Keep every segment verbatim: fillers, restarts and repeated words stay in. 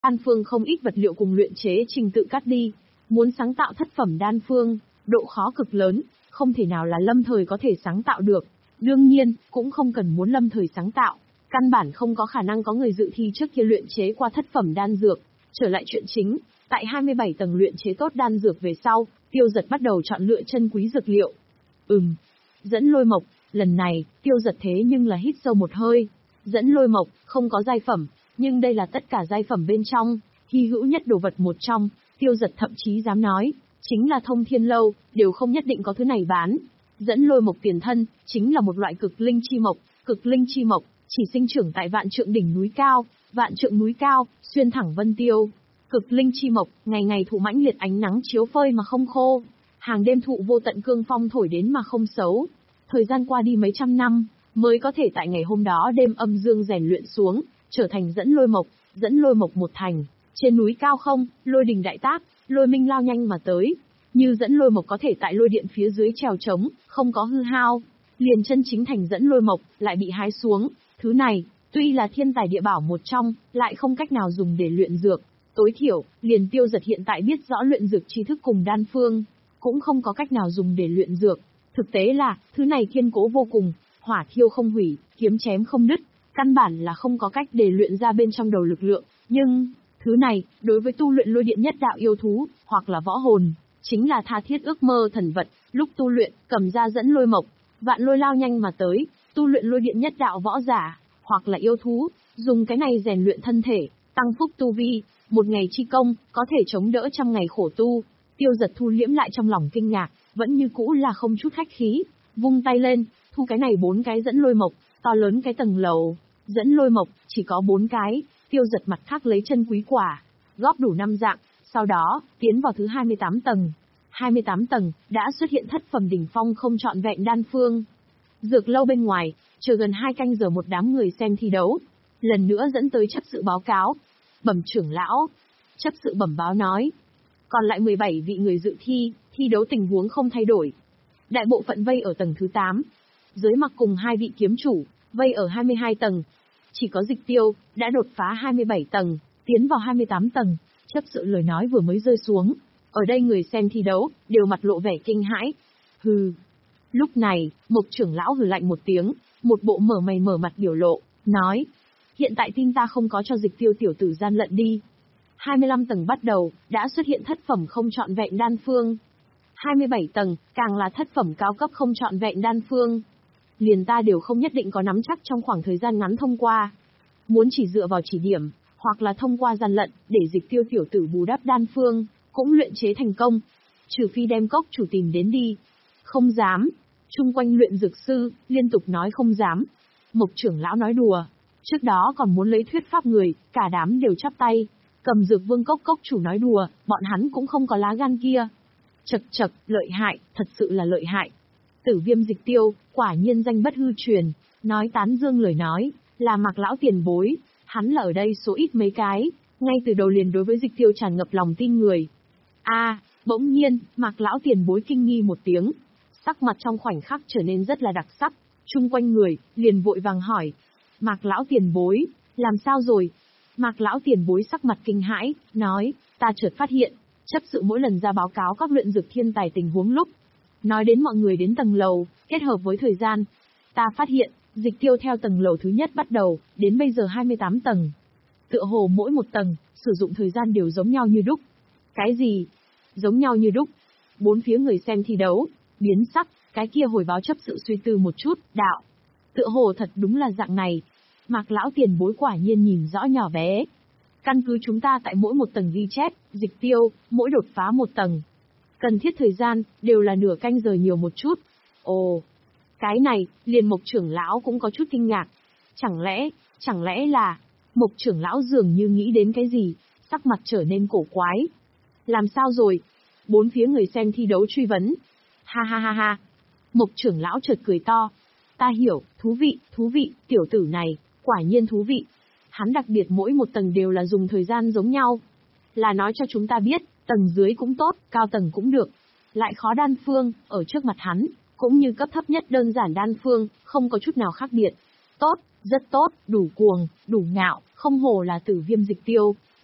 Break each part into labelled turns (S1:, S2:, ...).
S1: Đan phương không ít vật liệu cùng luyện chế trình tự cắt đi. Muốn sáng tạo thất phẩm đan phương, độ khó cực lớn, không thể nào là lâm thời có thể sáng tạo được. Đương nhiên, cũng không cần muốn lâm thời sáng tạo. Căn bản không có khả năng có người dự thi trước kia luyện chế qua thất phẩm đan dược. Trở lại chuyện chính, tại hai mươi bảy tầng luyện chế tốt đan dược về sau, Tiêu Giật bắt đầu chọn lựa chân quý dược liệu. Ừm, dẫn lôi mộc, lần này, Tiêu Giật thế nhưng là hít sâu một hơi. Dẫn lôi mộc, không có giai phẩm, nhưng đây là tất cả giai phẩm bên trong, hy hữu nhất đồ vật một trong, Tiêu Giật thậm chí dám nói, chính là Thông Thiên Lâu, đều không nhất định có thứ này bán. Dẫn lôi mộc tiền thân, chính là một loại cực linh chi mộc, cực linh chi mộc, chỉ sinh trưởng tại vạn trượng đỉnh núi cao, vạn trượng núi cao, xuyên thẳng vân tiêu. Cực linh chi mộc, ngày ngày thụ mãnh liệt ánh nắng chiếu phơi mà không khô, hàng đêm thụ vô tận cương phong thổi đến mà không xấu. Thời gian qua đi mấy trăm năm, mới có thể tại ngày hôm đó đêm âm dương rèn luyện xuống, trở thành dẫn lôi mộc, dẫn lôi mộc một thành. Trên núi cao không, lôi đình đại tác, lôi minh lao nhanh mà tới. Như dẫn lôi mộc có thể tại lôi điện phía dưới trèo trống, không có hư hao. Liền chân chính thành dẫn lôi mộc, lại bị hái xuống. Thứ này, tuy là thiên tài địa bảo một trong, lại không cách nào dùng để luyện dược. Tối thiểu, liền Tiêu Giật hiện tại biết rõ luyện dược tri thức cùng đan phương, cũng không có cách nào dùng để luyện dược. Thực tế là, thứ này kiên cố vô cùng, hỏa thiêu không hủy, kiếm chém không đứt, căn bản là không có cách để luyện ra bên trong đầu lực lượng. Nhưng, thứ này, đối với tu luyện lôi điện nhất đạo yêu thú, hoặc là võ hồn, chính là tha thiết ước mơ thần vật. Lúc tu luyện, cầm ra dẫn lôi mộc, vạn lôi lao nhanh mà tới, tu luyện lôi điện nhất đạo võ giả, hoặc là yêu thú, dùng cái này rèn luyện thân thể, tăng phúc tu vi, một ngày chi công, có thể chống đỡ trăm ngày khổ tu. Tiêu Giật thu liễm lại trong lòng kinh ngạc, vẫn như cũ là không chút khách khí, vung tay lên, thu cái này bốn cái dẫn lôi mộc, to lớn cái tầng lầu, dẫn lôi mộc, chỉ có bốn cái. Tiêu Giật mặt khác lấy chân quý quả, góp đủ năm dạng, sau đó, tiến vào thứ hai mươi tám tầng. hai mươi tám tầng, đã xuất hiện thất phẩm đỉnh phong không trọn vẹn đan phương. Dược lâu bên ngoài, chờ gần hai canh giờ một đám người xem thi đấu. Lần nữa dẫn tới chấp sự báo cáo. Bẩm trưởng lão. Chấp sự bẩm báo nói. Còn lại mười bảy vị người dự thi, thi đấu tình huống không thay đổi. Đại bộ phận vây ở tầng thứ tám. Dưới mặc cùng hai vị kiếm chủ, vây ở hai mươi hai tầng. Chỉ có Dịch Tiêu, đã đột phá hai mươi bảy tầng, tiến vào hai mươi tám tầng. Chấp sự lời nói vừa mới rơi xuống. Ở đây người xem thi đấu, đều mặt lộ vẻ kinh hãi. Hừ. Lúc này, Mộc trưởng lão hừ lạnh một tiếng, một bộ mở mày mở mặt biểu lộ, nói. Hiện tại tin ta không có cho Dịch Tiêu tiểu tử gian lận đi. hai mươi lăm tầng bắt đầu, đã xuất hiện thất phẩm không trọn vẹn đan phương. hai mươi bảy tầng, càng là thất phẩm cao cấp không trọn vẹn đan phương. Liền ta đều không nhất định có nắm chắc trong khoảng thời gian ngắn thông qua. Muốn chỉ dựa vào chỉ điểm, hoặc là thông qua gian lận, để Dịch Tiêu tiểu tử bù đắp đan phương, cũng luyện chế thành công. Trừ phi đem cốc chủ tìm đến đi. Không dám. Chung quanh luyện dược sư, liên tục nói không dám. Mộc trưởng lão nói đùa. Trước đó còn muốn lấy thuyết pháp người, cả đám đều chắp tay. Cầm dược vương cốc cốc chủ nói đùa, bọn hắn cũng không có lá gan kia. Chật chật, lợi hại, thật sự là lợi hại. Tử Viêm Dịch Tiêu, quả nhiên danh bất hư truyền, nói tán dương lời nói, là Mạc lão tiền bối, hắn là ở đây số ít mấy cái, ngay từ đầu liền đối với Dịch Tiêu tràn ngập lòng tin người. A, à, bỗng nhiên, Mạc lão tiền bối kinh nghi một tiếng, sắc mặt trong khoảnh khắc trở nên rất là đặc sắc, chung quanh người, liền vội vàng hỏi. Mạc lão tiền bối, làm sao rồi? Mạc lão tiền bối sắc mặt kinh hãi, nói, ta chợt phát hiện, chấp sự mỗi lần ra báo cáo các luyện dược thiên tài tình huống lúc, nói đến mọi người đến tầng lầu, kết hợp với thời gian, ta phát hiện, Dịch Tiêu theo tầng lầu thứ nhất bắt đầu, đến bây giờ hai mươi tám tầng. Tựa hồ mỗi một tầng, sử dụng thời gian đều giống nhau như đúc. Cái gì? Giống nhau như đúc. Bốn phía người xem thi đấu, biến sắc, cái kia hồi báo chấp sự suy tư một chút, đạo. Tựa hồ thật đúng là dạng này. Mạc lão tiền bối quả nhiên nhìn rõ nhỏ bé. Căn cứ chúng ta tại mỗi một tầng ghi chép, Dịch Tiêu, mỗi đột phá một tầng. Cần thiết thời gian, đều là nửa canh giờ nhiều một chút. Ồ, cái này, liền Mộc trưởng lão cũng có chút kinh ngạc. Chẳng lẽ, chẳng lẽ là, Mộc trưởng lão dường như nghĩ đến cái gì, sắc mặt trở nên cổ quái. Làm sao rồi? Bốn phía người xem thi đấu truy vấn. Ha ha ha ha. Mộc trưởng lão chợt cười to. Ta hiểu, thú vị, thú vị, tiểu tử này, quả nhiên thú vị. Hắn đặc biệt mỗi một tầng đều là dùng thời gian giống nhau. Là nói cho chúng ta biết, tầng dưới cũng tốt, cao tầng cũng được. Lại khó đan phương, ở trước mặt hắn, cũng như cấp thấp nhất đơn giản đan phương, không có chút nào khác biệt. Tốt, rất tốt, đủ cuồng, đủ ngạo, không hổ là Tử Viêm Dịch Tiêu,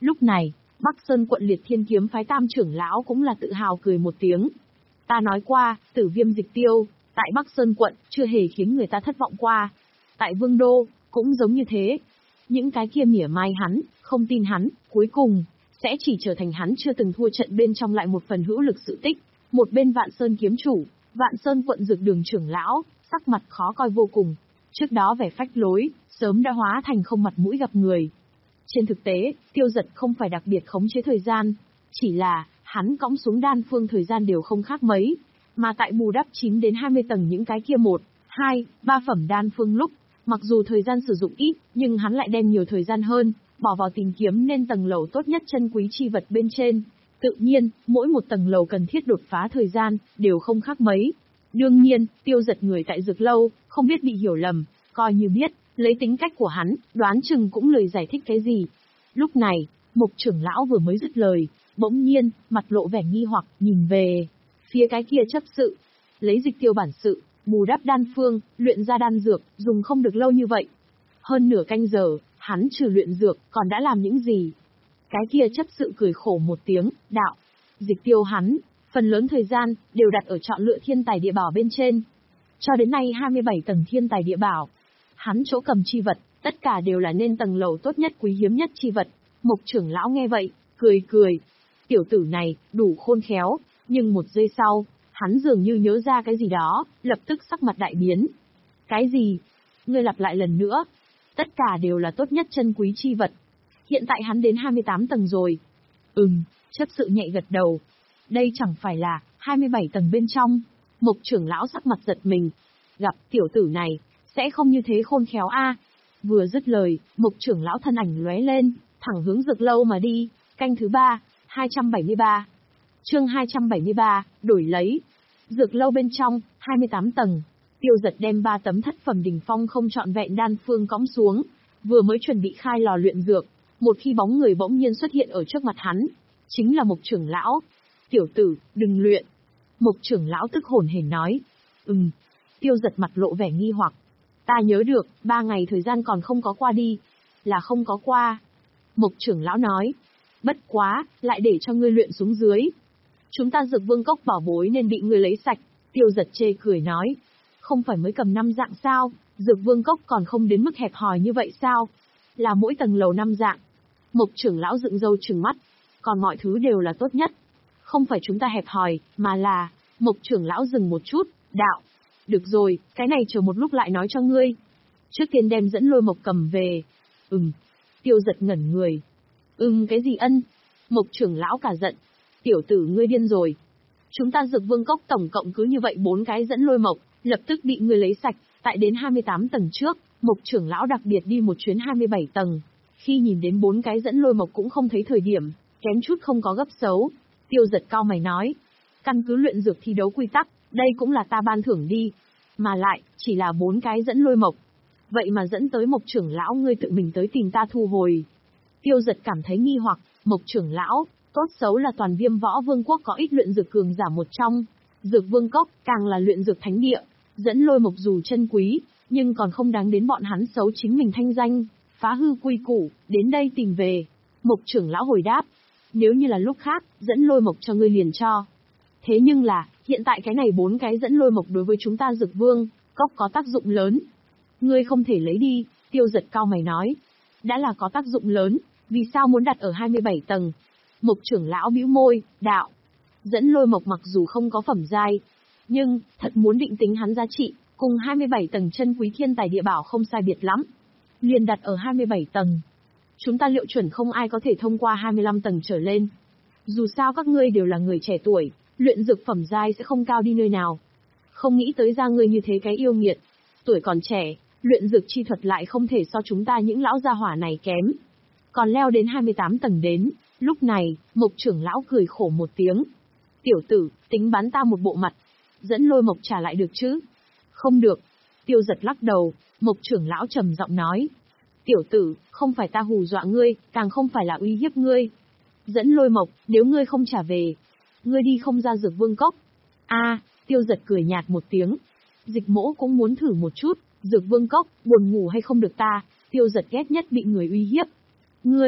S1: Lúc này, Bắc Sơn quận Liệt Thiên kiếm phái Tam trưởng lão cũng là tự hào cười một tiếng. Ta nói qua, Tử Viêm Dịch Tiêu, tại Bắc Sơn quận, chưa hề khiến người ta thất vọng qua. Tại Vương Đô, cũng giống như thế. Những cái kia mỉa mai hắn, không tin hắn, cuối cùng, sẽ chỉ trở thành hắn chưa từng thua trận bên trong lại một phần hữu lực sự tích. Một bên Vạn Sơn kiếm chủ, Vạn Sơn quận Dược Đường trưởng lão, sắc mặt khó coi vô cùng. Trước đó vẻ phách lối, sớm đã hóa thành không mặt mũi gặp người. Trên thực tế, Tiêu Dật không phải đặc biệt khống chế thời gian, chỉ là, hắn cõng xuống đan phương thời gian đều không khác mấy, mà tại bù đắp chín đến hai mươi tầng những cái kia một, hai, ba phẩm đan phương lúc, mặc dù thời gian sử dụng ít, nhưng hắn lại đem nhiều thời gian hơn, bỏ vào tìm kiếm nên tầng lầu tốt nhất chân quý chi vật bên trên. Tự nhiên, mỗi một tầng lầu cần thiết đột phá thời gian, đều không khác mấy. Đương nhiên, Tiêu Dật người tại Dược Lâu, không biết bị hiểu lầm, coi như biết, lấy tính cách của hắn, đoán chừng cũng lười giải thích cái gì. Lúc này, Mục trưởng lão vừa mới dứt lời, bỗng nhiên, mặt lộ vẻ nghi hoặc, nhìn về phía cái kia chấp sự, lấy Dịch Tiêu bản sự, bù đắp đan phương, luyện ra đan dược, dùng không được lâu như vậy. Hơn nửa canh giờ, hắn trừ luyện dược, còn đã làm những gì? Cái kia chấp sự cười khổ một tiếng, đạo, Dịch Tiêu hắn, phần lớn thời gian, đều đặt ở chọn lựa thiên tài địa bảo bên trên. Cho đến nay hai mươi bảy tầng thiên tài địa bảo, hắn chỗ cầm chi vật, tất cả đều là nên tầng lầu tốt nhất quý hiếm nhất chi vật. Mục trưởng lão nghe vậy, cười cười. Tiểu tử này, đủ khôn khéo, nhưng một giây sau, hắn dường như nhớ ra cái gì đó, lập tức sắc mặt đại biến. Cái gì? Ngươi lặp lại lần nữa. Tất cả đều là tốt nhất chân quý chi vật. Hiện tại hắn đến hai mươi tám tầng rồi. Ừm, chấp sự nhạy gật đầu. Đây chẳng phải là hai mươi bảy tầng bên trong. Mục trưởng lão sắc mặt giật mình. Gặp tiểu tử này, sẽ không như thế khôn khéo a. Vừa dứt lời, Mục trưởng lão thân ảnh lóe lên, thẳng hướng Dược Lâu mà đi. Canh thứ ba, hai trăm bảy mươi ba. Chương hai trăm bảy mươi ba, đổi lấy. Dược Lâu bên trong, hai mươi tám tầng. Tiêu Dật đem ba tấm thất phẩm đỉnh phong không trọn vẹn đan phương cõng xuống, vừa mới chuẩn bị khai lò luyện dược, một khi bóng người bỗng nhiên xuất hiện ở trước mặt hắn, chính là Mục trưởng lão. Tiểu tử, đừng luyện. Mục trưởng lão tức hổn hển nói. Ừm. Tiêu Dật mặt lộ vẻ nghi hoặc. Ta nhớ được, ba ngày thời gian còn không có qua đi. Là không có qua. Mục trưởng lão nói. Bất quá, lại để cho ngươi luyện xuống dưới. Chúng ta Dược Vương cốc bảo bối nên bị ngươi lấy sạch. Tiêu Dật chê cười nói. Không phải mới cầm năm dạng sao, Dược Vương cốc còn không đến mức hẹp hòi như vậy sao? Là mỗi tầng lầu năm dạng. Mục trưởng lão dựng râu trừng mắt. Còn mọi thứ đều là tốt nhất. Không phải chúng ta hẹp hòi, mà là... Mục trưởng lão dừng một chút, đạo. Được rồi, cái này chờ một lúc lại nói cho ngươi. Trước tiên đem dẫn Lôi Mộc cầm về. Ừm. Tiêu Dật ngẩn người. Ừm cái gì ân? Mục trưởng lão cả giận. Tiểu tử ngươi điên rồi. Chúng ta Dược Vương cốc tổng cộng cứ như vậy bốn cái dẫn Lôi Mộc, lập tức bị ngươi lấy sạch. Tại đến hai mươi tám tầng trước, Mục trưởng lão đặc biệt đi một chuyến hai mươi bảy tầng. Khi nhìn đến bốn cái dẫn Lôi Mộc cũng không thấy thời điểm, kém chút không có gấp xấu. Tiêu Dật cao mày nói. Căn cứ luyện dược thi đấu quy tắc, đây cũng là ta ban thưởng đi. Mà lại, chỉ là bốn cái dẫn Lôi Mộc. Vậy mà dẫn tới Mục trưởng lão ngươi tự mình tới tìm ta thu hồi. Tiêu Dật cảm thấy nghi hoặc, Mục trưởng lão, tốt xấu là toàn Viêm Võ Vương quốc có ít luyện dược cường giả một trong. Dược Vương cốc, càng là luyện dược thánh địa. Dẫn Lôi Mộc dù chân quý, nhưng còn không đáng đến bọn hắn xấu chính mình thanh danh, phá hư quy củ, đến đây tìm về. Mục trưởng lão hồi đáp. Nếu như là lúc khác, dẫn Lôi Mộc cho ngươi liền cho. Thế nhưng là, hiện tại cái này bốn cái dẫn Lôi Mộc đối với chúng ta Dược Vương cốc có tác dụng lớn. Ngươi không thể lấy đi, Tiêu Dật cao mày nói. Đã là có tác dụng lớn, vì sao muốn đặt ở hai mươi bảy tầng? Mục trưởng lão bĩu môi, đạo. Dẫn Lôi Mộc mặc dù không có phẩm giai, nhưng, thật muốn định tính hắn giá trị, cùng hai mươi bảy tầng chân quý thiên tài địa bảo không sai biệt lắm. Liền đặt ở hai mươi bảy tầng. Chúng ta liệu chuẩn không ai có thể thông qua hai mươi lăm tầng trở lên. Dù sao các ngươi đều là người trẻ tuổi, luyện dược phẩm giai sẽ không cao đi nơi nào. Không nghĩ tới ra ngươi như thế cái yêu nghiệt. Tuổi còn trẻ, luyện dược chi thuật lại không thể so chúng ta những lão gia hỏa này kém. Còn leo đến hai mươi tám tầng đến, lúc này, Mục trưởng lão cười khổ một tiếng. Tiểu tử, tính bán ta một bộ mặt. Dẫn Lôi Mộc trả lại được chứ? Không được. Tiêu Dật lắc đầu, Mục trưởng lão trầm giọng nói. Tiểu tử, không phải ta hù dọa ngươi, càng không phải là uy hiếp ngươi. Dẫn Lôi Mộc, nếu ngươi không trả về, ngươi đi không ra Dược Vương cốc. A, à, Tiêu Dật cười nhạt một tiếng. Dịch Mỗ cũng muốn thử một chút, Dược Vương cốc, buồn ngủ hay không được ta, Tiêu Dật ghét nhất bị người uy hiếp. Ngươi,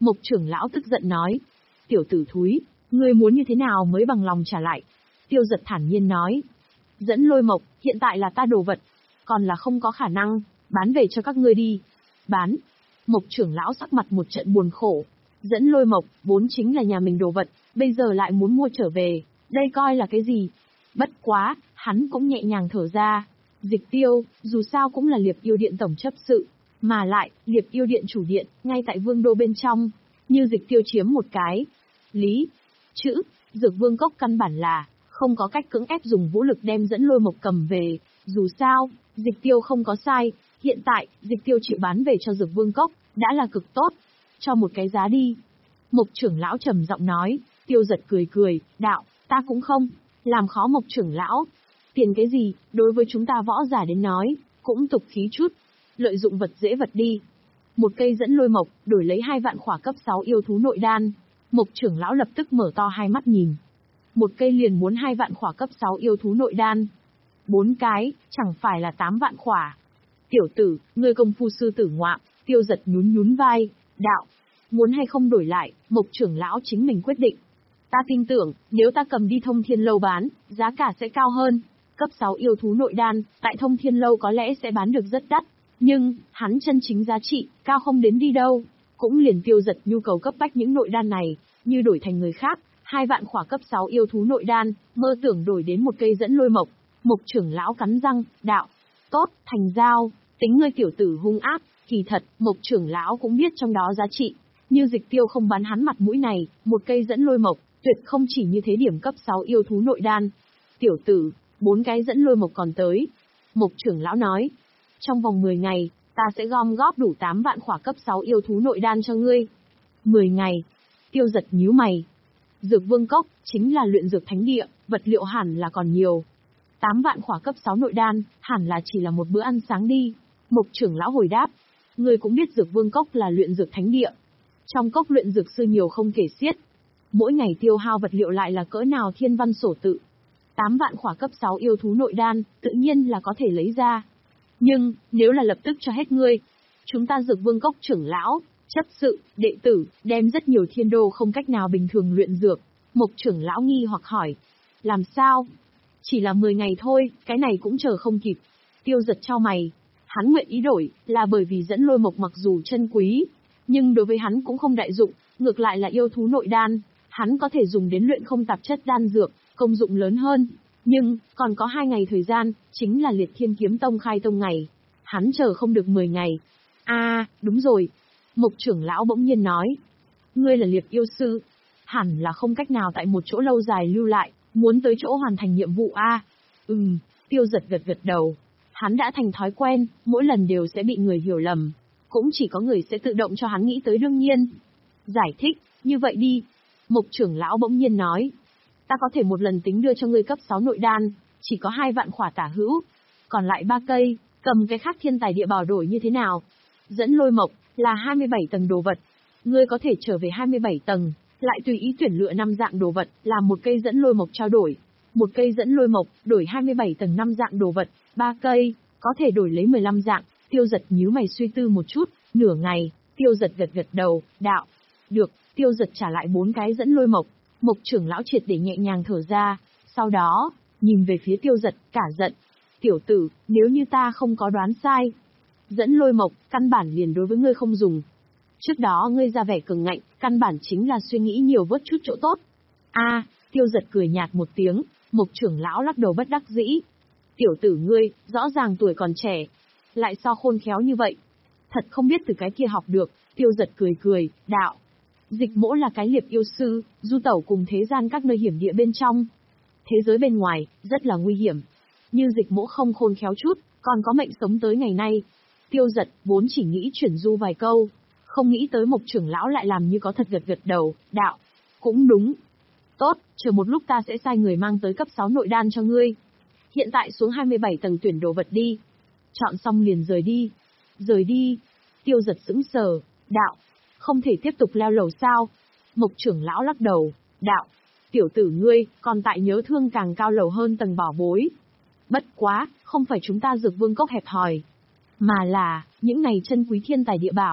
S1: Mộc trưởng lão tức giận nói. Tiểu tử thúi, ngươi muốn như thế nào mới bằng lòng trả lại? Tiêu Giật thản nhiên nói. Dẫn Lôi Mộc, hiện tại là ta đồ vật, còn là không có khả năng, bán về cho các ngươi đi. Bán? Mộc trưởng lão sắc mặt một trận buồn khổ. Dẫn Lôi Mộc, vốn chính là nhà mình đồ vật, bây giờ lại muốn mua trở về, đây coi là cái gì? Bất quá, hắn cũng nhẹ nhàng thở ra. Dịch Tiêu, dù sao cũng là Liệp Yêu Điện tổng chấp sự, mà lại, Liệp Yêu Điện chủ điện, ngay tại vương đô bên trong, như Dịch Tiêu chiếm một cái. Lý, chữ, Dược Vương Cốc căn bản là, không có cách cưỡng ép dùng vũ lực đem Dẫn Lôi Mộc cầm về, dù sao, Dịch Tiêu không có sai, hiện tại, Dịch Tiêu chịu bán về cho Dược Vương Cốc, đã là cực tốt. Cho một cái giá đi. Mộc trưởng lão trầm giọng nói. Tiêu Giật cười cười, đạo, ta cũng không, làm khó Mộc trưởng lão. Tiền cái gì, đối với chúng ta võ giả đến nói, cũng tục khí chút. Lợi dụng vật dễ vật đi. Một cây Dẫn Lôi Mộc, đổi lấy hai vạn khỏa cấp sáu yêu thú nội đan. Mộc trưởng lão lập tức mở to hai mắt nhìn. Một cây liền muốn hai vạn khỏa cấp sáu yêu thú nội đan. Bốn cái, chẳng phải là tám vạn khỏa. Tiểu tử, ngươi công phu sư tử ngoạm. Tiêu Giật nhún nhún vai, đạo, muốn hay không đổi lại, Mộc trưởng lão chính mình quyết định. Ta tin tưởng, nếu ta cầm đi Thông Thiên Lâu bán, giá cả sẽ cao hơn. Cấp sáu yêu thú nội đan, tại Thông Thiên Lâu có lẽ sẽ bán được rất đắt, nhưng, hắn chân chính giá trị, cao không đến đi đâu. Cũng liền Tiêu Giật nhu cầu cấp bách những nội đan này, như đổi thành người khác, hai vạn khỏa cấp sáu yêu thú nội đan, mơ tưởng đổi đến một cây Dẫn Lôi Mộc. Mộc trưởng lão cắn răng, đạo, tốt, thành giao, tính ngươi tiểu tử hung ác. Kỳ thật, Mộc trưởng lão cũng biết trong đó giá trị, như Dịch Tiêu không bán hắn mặt mũi này, một cây Dẫn Lôi Mộc, tuyệt không chỉ như thế điểm cấp sáu yêu thú nội đan. Tiểu tử, bốn cái Dẫn Lôi Mộc còn tới. Mộc trưởng lão nói, trong vòng mười ngày, ta sẽ gom góp đủ tám vạn khỏa cấp sáu yêu thú nội đan cho ngươi. mười ngày. Tiêu Giật nhíu mày. Dược Vương Cốc, chính là luyện dược thánh địa, vật liệu hẳn là còn nhiều. tám vạn khỏa cấp sáu nội đan, hẳn là chỉ là một bữa ăn sáng đi. Mộc trưởng lão hồi đáp. Ngươi cũng biết Dược Vương Cốc là luyện dược thánh địa. Trong cốc luyện dược sư nhiều không kể xiết. Mỗi ngày tiêu hao vật liệu lại là cỡ nào thiên văn sổ tự. tám vạn khỏa cấp sáu yêu thú nội đan, tự nhiên là có thể lấy ra. Nhưng, nếu là lập tức cho hết ngươi, chúng ta Dược Vương Cốc trưởng lão, chấp sự, đệ tử, đem rất nhiều thiên đô không cách nào bình thường luyện dược. Mộc trưởng lão nghi hoặc hỏi. Làm sao? Chỉ là mười ngày thôi, cái này cũng chờ không kịp. Tiêu Giật chau mày. Hắn nguyện ý đổi, là bởi vì Dẫn Lôi Mộc mặc dù chân quý, nhưng đối với hắn cũng không đại dụng, ngược lại là yêu thú nội đan, hắn có thể dùng đến luyện không tạp chất đan dược, công dụng lớn hơn. Nhưng, còn có hai ngày thời gian, chính là Liệt Thiên Kiếm Tông khai tông ngày. Hắn chờ không được mười ngày. A, à, đúng rồi. Mộc trưởng lão bỗng nhiên nói. Ngươi là Liệt yêu sư, hẳn là không cách nào tại một chỗ lâu dài lưu lại, muốn tới chỗ hoàn thành nhiệm vụ a. À? Ừm, Tiêu Giật gật gật đầu. Hắn đã thành thói quen, mỗi lần đều sẽ bị người hiểu lầm. Cũng chỉ có người sẽ tự động cho hắn nghĩ tới đương nhiên. Giải thích, như vậy đi. Mộc trưởng lão bỗng nhiên nói. Ta có thể một lần tính đưa cho ngươi cấp sáu nội đan, chỉ có hai vạn khỏa tả hữu. Còn lại ba cây, cầm cái khác thiên tài địa bảo đổi như thế nào? Dẫn Lôi Mộc, là hai mươi bảy tầng đồ vật. Ngươi có thể trở về hai mươi bảy tầng, lại tùy ý tuyển lựa năm dạng đồ vật, làm một cây Dẫn Lôi Mộc trao đổi. Một cây Dẫn Lôi Mộc, đổi hai mươi bảy tầng năm dạng đồ vật, ba cây, có thể đổi lấy mười lăm dạng. Tiêu Giật nhíu mày suy tư một chút, nửa ngày, Tiêu Giật gật gật đầu, đạo. Được, Tiêu Giật trả lại bốn cái Dẫn Lôi Mộc. Mộc trưởng lão triệt để nhẹ nhàng thở ra, sau đó, nhìn về phía Tiêu Giật, cả giận. Tiểu tử, nếu như ta không có đoán sai, Dẫn Lôi Mộc, căn bản liền đối với ngươi không dùng. Trước đó ngươi ra vẻ cường ngạnh, căn bản chính là suy nghĩ nhiều vớt chút chỗ tốt. A, à, Tiêu Giật cười nhạt một tiếng, Mộc trưởng lão lắc đầu bất đắc dĩ. Tiểu tử ngươi, rõ ràng tuổi còn trẻ, lại so khôn khéo như vậy. Thật không biết từ cái kia học được. Tiêu Giật cười cười, đạo. Dịch Mỗ là cái Liệp yêu sư, du tẩu cùng thế gian các nơi hiểm địa bên trong. Thế giới bên ngoài, rất là nguy hiểm. Như Dịch Mỗ không khôn khéo chút, còn có mệnh sống tới ngày nay. Tiêu Giật vốn chỉ nghĩ chuyển du vài câu, không nghĩ tới Mộc trưởng lão lại làm như có thật gật gật đầu, đạo. Cũng đúng. Tốt, chờ một lúc ta sẽ sai người mang tới cấp sáu nội đan cho ngươi. Hiện tại xuống hai mươi bảy tầng tuyển đồ vật đi. Chọn xong liền rời đi. Rời đi. Tiêu Giật sững sờ, đạo. Không thể tiếp tục leo lầu sao? Mộc trưởng lão lắc đầu, đạo. Tiểu tử ngươi, còn tại nhớ thương càng cao lầu hơn tầng bảo bối. Bất quá, không phải chúng ta Dược Vương Cốc hẹp hòi. Mà là, những này chân quý thiên tài địa bảo,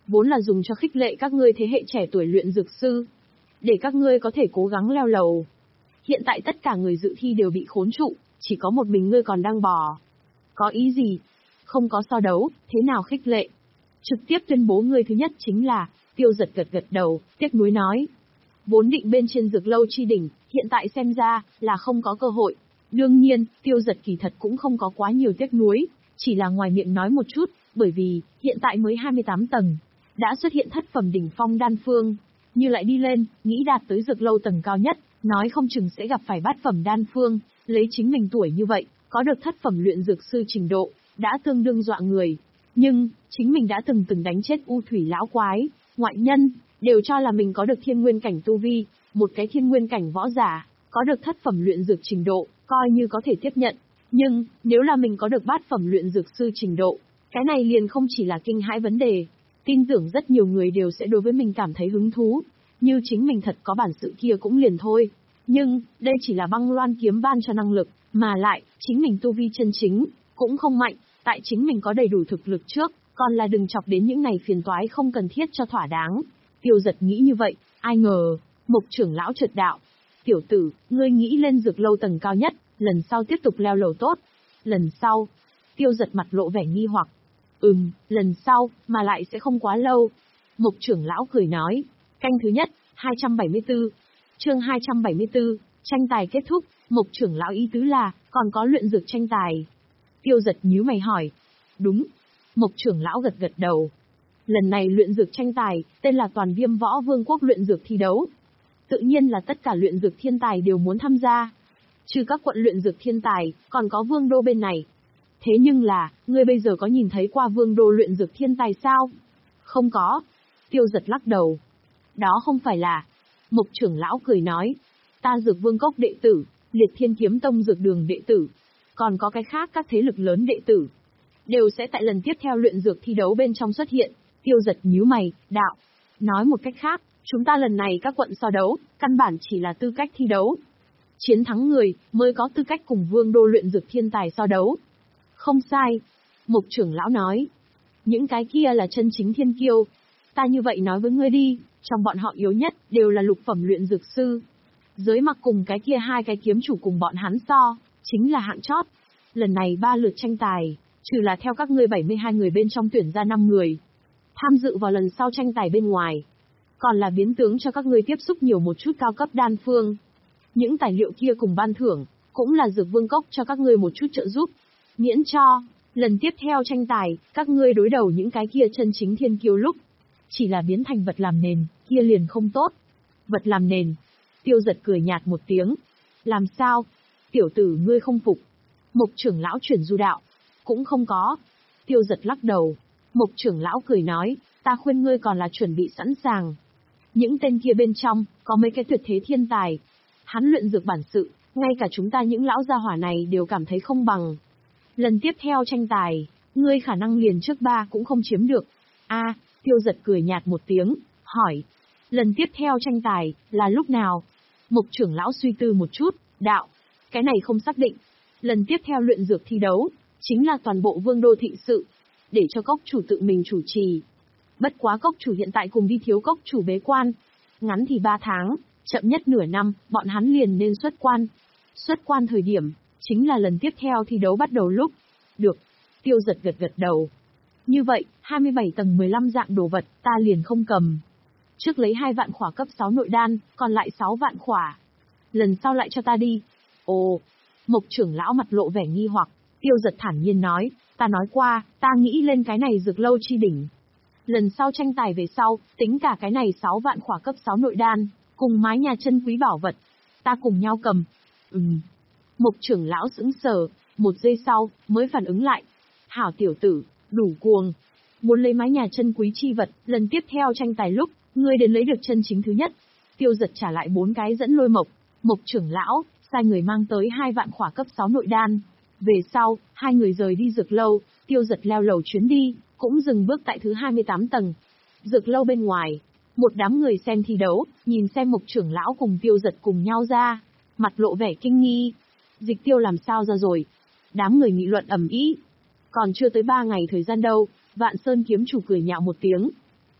S1: vốn là dùng cho khích lệ các ngươi thế hệ trẻ tuổi luyện dược sư, để các ngươi có thể cố gắng leo lầu. Hiện tại tất cả người dự thi đều bị khốn trụ, chỉ có một mình ngươi còn đang bò. Có ý gì? Không có so đấu, thế nào khích lệ? Trực tiếp tuyên bố ngươi thứ nhất chính là, Tiêu Giật gật gật đầu, tiếc nuối nói. Vốn định bên trên dược lâu chi đỉnh, hiện tại xem ra, là không có cơ hội. Đương nhiên, Tiêu Giật kỳ thật cũng không có quá nhiều tiếc nuối, chỉ là ngoài miệng nói một chút, bởi vì, hiện tại mới hai mươi tám tầng, đã xuất hiện thất phẩm đỉnh phong đan phương. Như lại đi lên, nghĩ đạt tới dược lâu tầng cao nhất, nói không chừng sẽ gặp phải bát phẩm đan phương, lấy chính mình tuổi như vậy, có được thất phẩm luyện dược sư trình độ, đã tương đương dọa người. Nhưng, chính mình đã từng từng đánh chết u thủy lão quái, ngoại nhân, đều cho là mình có được thiên nguyên cảnh tu vi, một cái thiên nguyên cảnh võ giả, có được thất phẩm luyện dược trình độ, coi như có thể tiếp nhận. Nhưng, nếu là mình có được bát phẩm luyện dược sư trình độ, cái này liền không chỉ là kinh hãi vấn đề. Tin tưởng rất nhiều người đều sẽ đối với mình cảm thấy hứng thú, như chính mình thật có bản sự kia cũng liền thôi. Nhưng, đây chỉ là băng loan kiếm ban cho năng lực, mà lại, chính mình tu vi chân chính, cũng không mạnh, tại chính mình có đầy đủ thực lực trước, còn là đừng chọc đến những này phiền toái không cần thiết cho thỏa đáng. Tiêu Giật nghĩ như vậy, ai ngờ, Mộc trưởng lão trượt đạo. Tiểu tử, ngươi nghĩ lên dược lâu tầng cao nhất, lần sau tiếp tục leo lầu tốt. Lần sau, Tiêu Giật mặt lộ vẻ nghi hoặc. Ừm, lần sau, mà lại sẽ không quá lâu. Mộc trưởng lão cười nói. Canh thứ nhất, hai trăm bảy mươi tư. Chương hai trăm bảy mươi tư, tranh tài kết thúc, Mộc trưởng lão ý tứ là, còn có luyện dược tranh tài. Tiêu Giật nhíu mày hỏi. Đúng. Mộc trưởng lão gật gật đầu. Lần này luyện dược tranh tài, tên là Toàn Viêm Võ Vương quốc luyện dược thi đấu. Tự nhiên là tất cả luyện dược thiên tài đều muốn tham gia. Trừ các quận luyện dược thiên tài, còn có vương đô bên này. Thế nhưng là, ngươi bây giờ có nhìn thấy qua vương đô luyện dược thiên tài sao? Không có. Tiêu Giật lắc đầu. Đó không phải là. Mộc trưởng lão cười nói. Ta Dược Vương Cốc đệ tử, Liệt Thiên Kiếm Tông Dược Đường đệ tử, còn có cái khác các thế lực lớn đệ tử, đều sẽ tại lần tiếp theo luyện dược thi đấu bên trong xuất hiện. Tiêu Giật nhíu mày, đạo. Nói một cách khác, chúng ta lần này các quận so đấu, căn bản chỉ là tư cách thi đấu. Chiến thắng người, mới có tư cách cùng vương đô luyện dược thiên tài so đấu. Không sai. Mộc trưởng lão nói. Những cái kia là chân chính thiên kiêu. Ta như vậy nói với ngươi đi, trong bọn họ yếu nhất, đều là lục phẩm luyện dược sư. Giới mặc cùng cái kia hai cái kiếm chủ cùng bọn hắn so, chính là hạng chót. Lần này ba lượt tranh tài, trừ là theo các ngươi bảy mươi hai người bên trong tuyển ra năm người. Tham dự vào lần sau tranh tài bên ngoài. Còn là biến tướng cho các ngươi tiếp xúc nhiều một chút cao cấp đan phương. Những tài liệu kia cùng ban thưởng, cũng là Dược Vương Cốc cho các ngươi một chút trợ giúp. Miễn cho, lần tiếp theo tranh tài, các ngươi đối đầu những cái kia chân chính thiên kiêu lúc. Chỉ là biến thành vật làm nền, kia liền không tốt. Vật làm nền. Tiêu Giật cười nhạt một tiếng. Làm sao? Tiểu tử ngươi không phục. Mộc trưởng lão chuyển du đạo. Cũng không có. Tiêu Giật lắc đầu. Mộc trưởng lão cười nói, ta khuyên ngươi còn là chuẩn bị sẵn sàng. Những tên kia bên trong, có mấy cái tuyệt thế thiên tài. Hắn luyện dược bản sự, ngay cả chúng ta những lão gia hỏa này đều cảm thấy không bằng. Lần tiếp theo tranh tài, ngươi khả năng liền trước ba cũng không chiếm được. A, Tiêu Giật cười nhạt một tiếng, hỏi. Lần tiếp theo tranh tài, là lúc nào? Mộc trưởng lão suy tư một chút, đạo. Cái này không xác định. Lần tiếp theo luyện dược thi đấu, chính là toàn bộ vương đô thịnh sự. Để cho cốc chủ tự mình chủ trì. Bất quá cốc chủ hiện tại cùng đi thiếu cốc chủ bế quan. Ngắn thì ba tháng, chậm nhất nửa năm, bọn hắn liền nên xuất quan. Xuất quan thời điểm, chính là lần tiếp theo thi đấu bắt đầu lúc. Được. Tiêu Giật gật gật đầu. Như vậy, hai mươi bảy tầng mười lăm dạng đồ vật, ta liền không cầm. Trước lấy hai vạn khỏa cấp sáu nội đan, còn lại sáu vạn khỏa. Lần sau lại cho ta đi. Ồ. Mộc trưởng lão mặt lộ vẻ nghi hoặc. Tiêu Giật thản nhiên nói, ta nói qua, ta nghĩ lên cái này dược lâu chi đỉnh. Lần sau tranh tài về sau, tính cả cái này sáu vạn khỏa cấp sáu nội đan, cùng mái nhà chân quý bảo vật. Ta cùng nhau cầm. Ừm. Mộc trưởng lão sững sờ, một giây sau, mới phản ứng lại. Hảo tiểu tử, đủ cuồng. Muốn lấy mái nhà chân quý chi vật, lần tiếp theo tranh tài lúc, ngươi đến lấy được chân chính thứ nhất. Tiêu Giật trả lại bốn cái dẫn lôi mộc. Mộc trưởng lão, sai người mang tới hai vạn khỏa cấp sáu nội đan. Về sau, hai người rời đi dược lâu, Tiêu Giật leo lầu chuyến đi, cũng dừng bước tại thứ hai mươi tám tầng. Dược lâu bên ngoài, một đám người xem thi đấu, nhìn xem Mộc trưởng lão cùng Tiêu Giật cùng nhau ra, mặt lộ vẻ kinh nghi. Dịch Tiêu làm sao ra rồi? Đám người nghị luận ầm ĩ. Còn chưa tới ba ngày thời gian đâu, Vạn Sơn kiếm chủ cười nhạo một tiếng.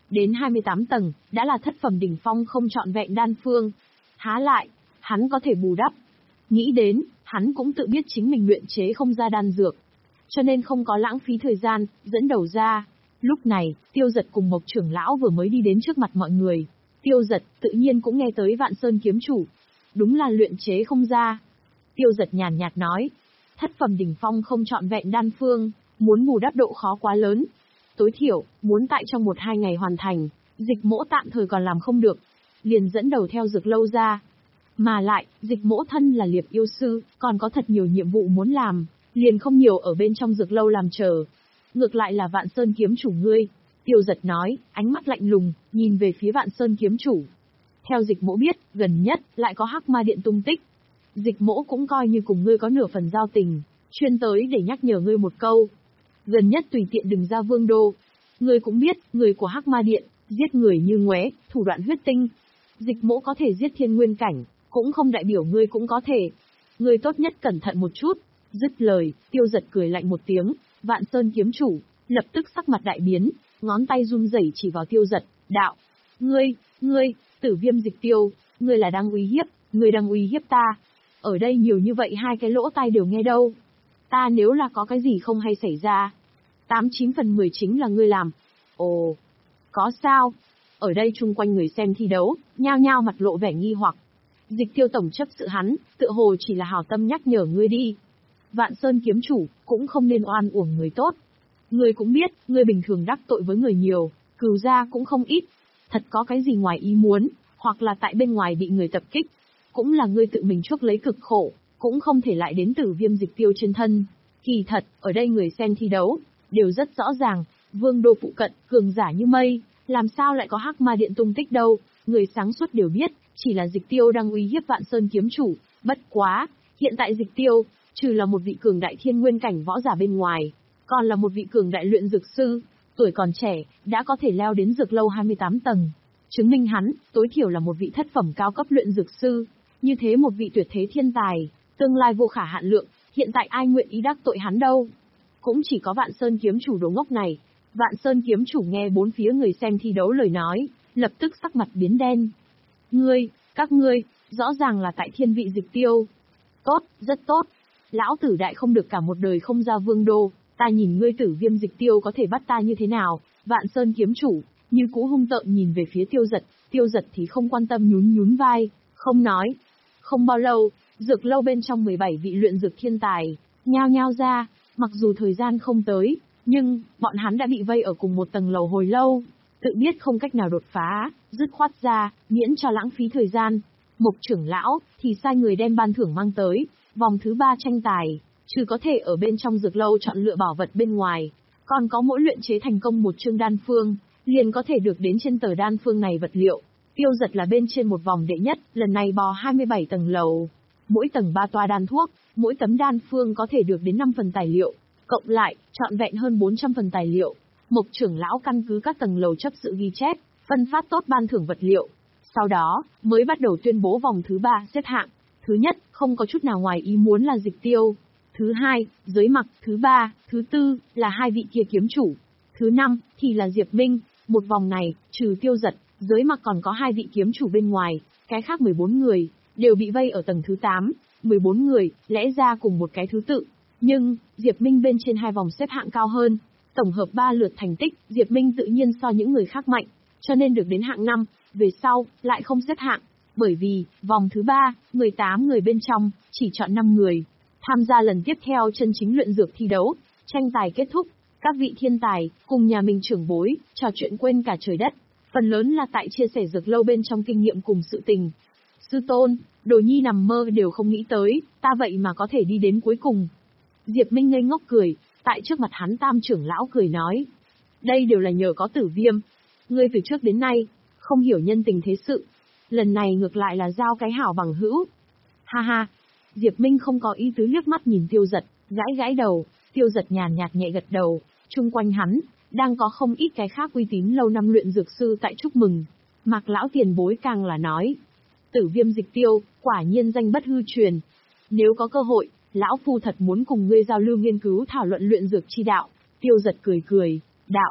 S1: Đến hai mươi tám tầng, đã là thất phẩm đỉnh phong không trọn vẹn đan phương. Há lại, hắn có thể bù đắp. Nghĩ đến, hắn cũng tự biết chính mình luyện chế không ra đan dược. Cho nên không có lãng phí thời gian, dẫn đầu ra. Lúc này, Tiêu Giật cùng Mộc trưởng lão vừa mới đi đến trước mặt mọi người. Tiêu Giật tự nhiên cũng nghe tới Vạn Sơn kiếm chủ. Đúng là luyện chế không ra. Tiêu Giật nhàn nhạt nói. Thất phẩm đỉnh phong không trọn vẹn đan phương, muốn bù đắp độ khó quá lớn. Tối thiểu, muốn tại trong một hai ngày hoàn thành, Dịch Mỗ tạm thời còn làm không được. Liền dẫn đầu theo Dược Lâu ra. Mà lại, Dịch Mỗ thân là liệp yêu sư, còn có thật nhiều nhiệm vụ muốn làm, liền không nhiều ở bên trong Dược Lâu làm chờ. Ngược lại là Vạn Sơn kiếm chủ ngươi. Tiêu Giật nói, ánh mắt lạnh lùng, nhìn về phía Vạn Sơn kiếm chủ. Theo Dịch Mỗ biết, gần nhất, lại có Hắc Ma Điện tung tích. Dịch Mỗ cũng coi như cùng ngươi có nửa phần giao tình, chuyên tới để nhắc nhở ngươi một câu. Gần nhất tùy tiện đừng ra vương đô. Ngươi cũng biết, người của Hắc Ma Điện, giết người như ngoé, thủ đoạn huyết tinh. Dịch Mỗ có thể giết thiên nguyên cảnh, cũng không đại biểu ngươi cũng có thể. Ngươi tốt nhất cẩn thận một chút. Dứt lời, Tiêu Giật cười lạnh một tiếng, Vạn Sơn kiếm chủ, lập tức sắc mặt đại biến, ngón tay run rẩy chỉ vào Tiêu Giật, đạo. Ngươi, ngươi, Tử Viêm Dịch Tiêu, ngươi là đang uy hiếp, ngươi đang uy hiếp ta. Ở đây nhiều như vậy hai cái lỗ tai đều nghe đâu. Ta nếu là có cái gì không hay xảy ra, tám chín phần mười chính là ngươi làm. Ồ, có sao? Ở đây chung quanh người xem thi đấu, nhao nhao mặt lộ vẻ nghi hoặc. Dịch Tiêu tổng chấp sự hắn, tựa hồ chỉ là hảo tâm nhắc nhở ngươi đi. Vạn Sơn kiếm chủ, cũng không nên oan uổng người tốt. Ngươi cũng biết, ngươi bình thường đắc tội với người nhiều, cừu gia cũng không ít. Thật có cái gì ngoài ý muốn, hoặc là tại bên ngoài bị người tập kích. Cũng là ngươi tự mình chuốc lấy cực khổ, cũng không thể lại đến Tử Viêm Dịch Tiêu trên thân. Kỳ thật, ở đây người xem thi đấu, đều rất rõ ràng, vương đô phụ cận, cường giả như mây, làm sao lại có Hắc Ma Điện tung tích đâu, người sáng suốt đều biết, chỉ là Dịch Tiêu đang uy hiếp Vạn Sơn kiếm chủ, bất quá, hiện tại Dịch Tiêu, trừ là một vị cường đại thiên nguyên cảnh võ giả bên ngoài, còn là một vị cường đại luyện dược sư, tuổi còn trẻ, đã có thể leo đến Dược Lâu hai mươi tám tầng, chứng minh hắn, tối thiểu là một vị thất phẩm cao cấp luyện dược sư, như thế một vị tuyệt thế thiên tài, tương lai vô khả hạn lượng, hiện tại ai nguyện ý đắc tội hắn đâu. Cũng chỉ có Vạn Sơn kiếm chủ đồ ngốc này. Vạn Sơn kiếm chủ nghe bốn phía người xem thi đấu lời nói, lập tức sắc mặt biến đen. Ngươi, các ngươi, rõ ràng là tại thiên vị Dịch Tiêu. Tốt, rất tốt. Lão tử đại không được cả một đời không ra vương đô, ta nhìn ngươi Tử Viêm Dịch Tiêu có thể bắt ta như thế nào. Vạn Sơn kiếm chủ, như cũ hung tợn nhìn về phía Tiêu Giật, Tiêu Giật thì không quan tâm nhún nhún vai, không nói. Không bao lâu, Dược Lâu bên trong mười bảy vị luyện dược thiên tài, nhao nhao ra, mặc dù thời gian không tới, nhưng, bọn hắn đã bị vây ở cùng một tầng lầu hồi lâu, tự biết không cách nào đột phá, dứt khoát ra, miễn cho lãng phí thời gian. Mộc trưởng lão, thì sai người đem ban thưởng mang tới, vòng thứ ba tranh tài, trừ có thể ở bên trong Dược Lâu chọn lựa bảo vật bên ngoài, còn có mỗi luyện chế thành công một chương đan phương, liền có thể được đến trên tờ đan phương này vật liệu. Tiêu Giật là bên trên một vòng đệ nhất, lần này bò hai mươi bảy tầng lầu. Mỗi tầng ba toa đan thuốc, mỗi tấm đan phương có thể được đến năm phần tài liệu, cộng lại, trọn vẹn hơn bốn trăm phần tài liệu. Mộc trưởng lão căn cứ các tầng lầu chấp sự ghi chép, phân phát tốt ban thưởng vật liệu. Sau đó, mới bắt đầu tuyên bố vòng thứ ba xếp hạng. Thứ nhất, không có chút nào ngoài ý muốn là Dịch Tiêu. Thứ hai, Giới Mặc. Thứ ba, thứ tư, là hai vị kia kiếm chủ. Thứ năm, thì là Diệp Minh. Một vòng này, trừ Tiêu Giật, Giới Mặc còn có hai vị kiếm chủ bên ngoài, cái khác mười bốn người, đều bị vây ở tầng thứ tám, mười bốn người, lẽ ra cùng một cái thứ tự. Nhưng, Diệp Minh bên trên hai vòng xếp hạng cao hơn, tổng hợp ba lượt thành tích, Diệp Minh tự nhiên so những người khác mạnh, cho nên được đến hạng năm, về sau, lại không xếp hạng, bởi vì, vòng thứ ba, mười tám người bên trong, chỉ chọn năm người. Tham gia lần tiếp theo chân chính luyện dược thi đấu, tranh tài kết thúc, các vị thiên tài, cùng nhà mình trưởng bối, trò chuyện quên cả trời đất, phần lớn là tại chia sẻ Dược Lâu bên trong kinh nghiệm cùng sự tình. Sư tôn, Đồ Nhi nằm mơ đều không nghĩ tới, ta vậy mà có thể đi đến cuối cùng. Diệp Minh ngây ngốc cười, tại trước mặt hắn Tam trưởng lão cười nói. Đây đều là nhờ có Tử Viêm. Ngươi từ trước đến nay, không hiểu nhân tình thế sự. Lần này ngược lại là giao cái hảo bằng hữu. Ha ha, Diệp Minh không có ý tứ liếc mắt nhìn Tiêu Giật, gãi gãi đầu, Tiêu Giật nhàn nhạt nhẹ gật đầu, chung quanh hắn, đang có không ít cái khác uy tín lâu năm luyện dược sư tại chúc mừng. Mạc lão tiền bối càng là nói. Tử Viêm Dịch Tiêu, quả nhiên danh bất hư truyền. Nếu có cơ hội, lão phu thật muốn cùng ngươi giao lưu nghiên cứu thảo luận luyện dược chi đạo. Tiêu Giật cười cười, đạo.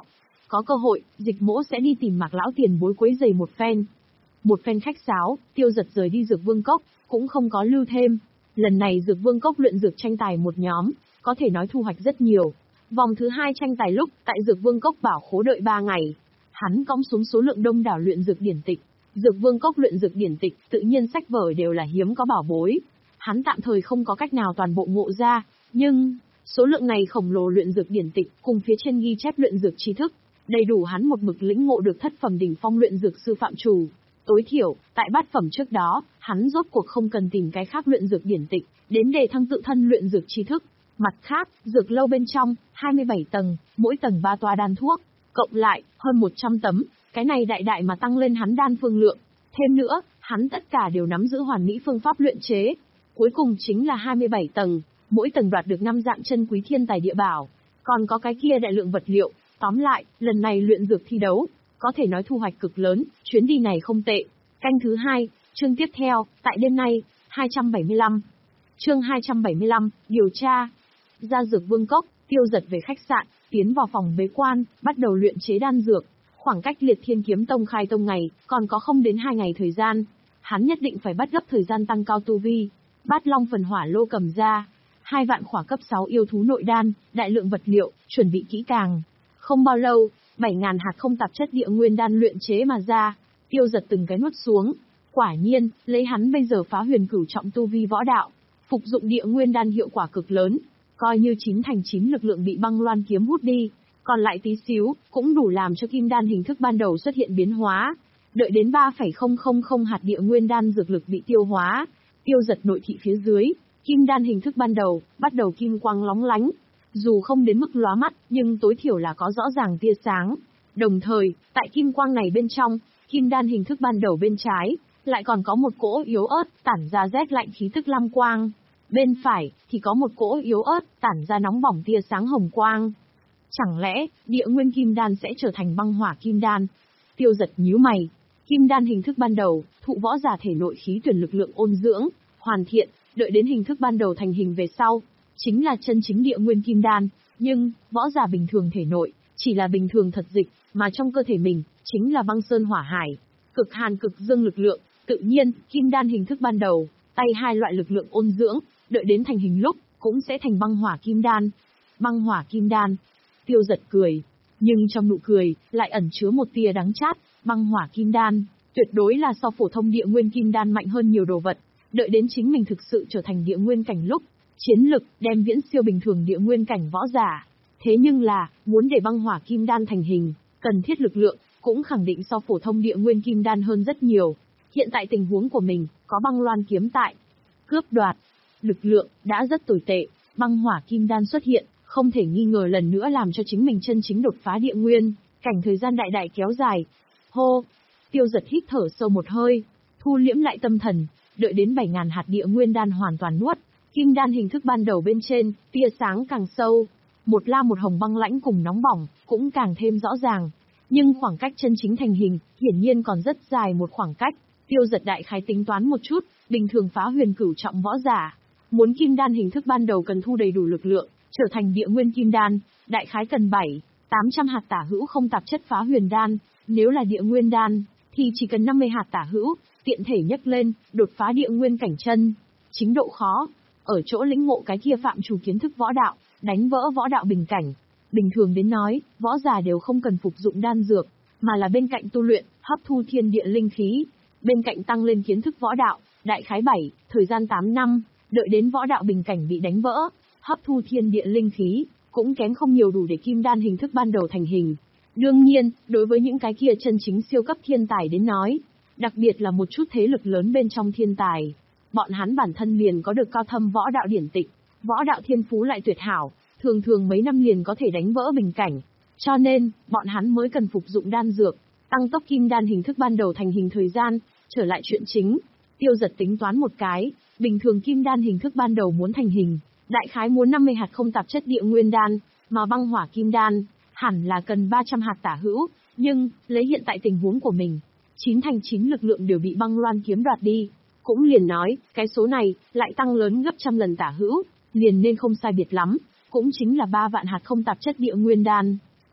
S1: có cơ hội, Dịch Mỗ sẽ đi tìm Mạc lão tiền bối quấy rầy một phen. Một phen khách sáo, Tiêu Giật rời đi Dược Vương Cốc, cũng không có lưu thêm. Lần này Dược Vương Cốc luyện dược tranh tài một nhóm, có thể nói thu hoạch rất nhiều. Vòng thứ hai tranh tài lúc, tại Dược Vương Cốc bảo khố đợi ba ngày. Hắn cõng xuống số lượng đông đảo luyện dược điển tịch. Dược Vương Cốc luyện dược điển tịch, tự nhiên sách vở đều là hiếm có bảo bối. Hắn tạm thời không có cách nào toàn bộ ngộ ra, nhưng số lượng này khổng lồ luyện dược điển tịch cùng phía trên ghi chép luyện dược tri thức, đầy đủ hắn một mực lĩnh ngộ được thất phẩm đỉnh phong luyện dược sư phạm chủ. Tối thiểu, tại bát phẩm trước đó, hắn rốt cuộc không cần tìm cái khác luyện dược điển tịch, đến để thăng tự thân luyện dược tri thức. Mặt khác, dược lâu bên trong, hai mươi bảy tầng, mỗi tầng ba toa đan thuốc, cộng lại, hơn một trăm tấm, cái này đại đại mà tăng lên hắn đan phương lượng. Thêm nữa, hắn tất cả đều nắm giữ hoàn mỹ phương pháp luyện chế. Cuối cùng chính là hai mươi bảy tầng, mỗi tầng đoạt được năm dạng chân quý thiên tài địa bảo, còn có cái kia đại lượng vật liệu. Tóm lại, lần này luyện dược thi đấu, có thể nói thu hoạch cực lớn, chuyến đi này không tệ. Canh thứ hai, chương tiếp theo, tại đêm nay, hai trăm bảy mươi lăm. Chương hai trăm bảy mươi lăm, điều tra. Ra Dược Vương Cốc, Tiêu Giật về khách sạn, tiến vào phòng bế quan, bắt đầu luyện chế đan dược. Khoảng cách Liệt Thiên Kiếm Tông khai tông ngày, còn có không đến hai ngày thời gian. Hắn nhất định phải bắt gấp thời gian tăng cao tu vi. Bát Long phần hỏa lô cầm ra, hai vạn khỏa cấp sáu yêu thú nội đan, đại lượng vật liệu, chuẩn bị kỹ càng. Không bao lâu, bảy ngàn hạt không tạp chất địa nguyên đan luyện chế mà ra, Tiêu Giật từng cái nuốt xuống. Quả nhiên, lấy hắn bây giờ phá huyền cửu trọng tu vi võ đạo, phục dụng địa nguyên đan hiệu quả cực lớn, coi như chín thành chín lực lượng bị băng loan kiếm hút đi, còn lại tí xíu, cũng đủ làm cho kim đan hình thức ban đầu xuất hiện biến hóa. Đợi đến ba phẩy không không không hạt địa nguyên đan dược lực bị tiêu hóa, Tiêu Giật nội thị phía dưới, kim đan hình thức ban đầu, bắt đầu kim quang lóng lánh. Dù không đến mức lóa mắt, nhưng tối thiểu là có rõ ràng tia sáng. Đồng thời, tại kim quang này bên trong, kim đan hình thức ban đầu bên trái, lại còn có một cỗ yếu ớt, tản ra rét lạnh khí tức lam quang. Bên phải, thì có một cỗ yếu ớt, tản ra nóng bỏng tia sáng hồng quang. Chẳng lẽ, địa nguyên kim đan sẽ trở thành băng hỏa kim đan? Tiêu Giật nhíu mày. Kim đan hình thức ban đầu, thụ võ giả thể nội khí tuyển lực lượng ôn dưỡng, hoàn thiện, đợi đến hình thức ban đầu thành hình về sau, chính là chân chính địa nguyên kim đan. Nhưng, võ giả bình thường thể nội, chỉ là bình thường thật dịch, mà trong cơ thể mình, chính là băng sơn hỏa hải, cực hàn cực dương lực lượng. Tự nhiên, kim đan hình thức ban đầu, tay hai loại lực lượng ôn dưỡng, đợi đến thành hình lúc, cũng sẽ thành băng hỏa kim đan. Băng hỏa kim đan. Tiêu Giật cười, nhưng trong nụ cười, lại ẩn chứa một tia đắng chát. Băng hỏa kim đan, tuyệt đối là so phổ thông địa nguyên kim đan mạnh hơn nhiều đồ vật. Đợi đến chính mình thực sự trở thành địa nguyên cảnh lúc, chiến lực đem viễn siêu bình thường địa nguyên cảnh võ giả. Thế nhưng là, muốn để băng hỏa kim đan thành hình, cần thiết lực lượng, cũng khẳng định so phổ thông địa nguyên kim đan hơn rất nhiều. Hiện tại tình huống của mình, có băng loan kiếm tại. Cướp đoạt, lực lượng, đã rất tồi tệ, băng hỏa kim đan xuất hiện, không thể nghi ngờ lần nữa làm cho chính mình chân chính đột phá địa nguyên, cảnh thời gian đại đại kéo dài. Hô! Tiêu Giật hít thở sâu một hơi, thu liễm lại tâm thần, đợi đến bảy ngàn hạt địa nguyên đan hoàn toàn nuốt, kim đan hình thức ban đầu bên trên, tia sáng càng sâu, một lam một hồng băng lãnh cùng nóng bỏng, cũng càng thêm rõ ràng. Nhưng khoảng cách chân chính thành hình, hiển nhiên còn rất dài một khoảng cách. Tiêu Giật đại khái tính toán một chút, bình thường phá huyền cửu trọng võ giả, muốn kim đan hình thức ban đầu cần thu đầy đủ lực lượng, trở thành địa nguyên kim đan, đại khái cần bảy, tám trăm hạt tả hữu không tạp chất phá huyền đan, nếu là địa nguyên đan, thì chỉ cần năm mươi hạt tả hữu, tiện thể nhấc lên, đột phá địa nguyên cảnh chân. Chính độ khó, ở chỗ lĩnh ngộ cái kia phạm chủ kiến thức võ đạo, đánh vỡ võ đạo bình cảnh. Bình thường đến nói, võ giả đều không cần phục dụng đan dược, mà là bên cạnh tu luyện, hấp thu thiên địa linh khí, bên cạnh tăng lên kiến thức võ đạo, đại khái bảy, thời gian tám năm, đợi đến võ đạo bình cảnh bị đánh vỡ, hấp thu thiên địa linh khí, cũng kém không nhiều đủ để kim đan hình thức ban đầu thành hình. Đương nhiên, đối với những cái kia chân chính siêu cấp thiên tài đến nói, đặc biệt là một chút thế lực lớn bên trong thiên tài, bọn hắn bản thân liền có được cao thâm võ đạo điển tịch, võ đạo thiên phú lại tuyệt hảo, thường thường mấy năm liền có thể đánh vỡ bình cảnh. Cho nên, bọn hắn mới cần phục dụng đan dược, tăng tốc kim đan hình thức ban đầu thành hình thời gian. Trở lại chuyện chính, Tiêu Giật tính toán một cái, bình thường kim đan hình thức ban đầu muốn thành hình, đại khái muốn năm mươi hạt không tạp chất địa nguyên đan, mà băng hỏa kim đan, hẳn là cần ba trăm hạt tả hữu, nhưng, lấy hiện tại tình huống của mình, chín thành chín lực lượng đều bị băng loan kiếm đoạt đi. Cũng liền nói, cái số này, lại tăng lớn gấp trăm lần tả hữu, liền nên không sai biệt lắm, cũng chính là ba vạn hạt không tạp chất địa nguyên đan.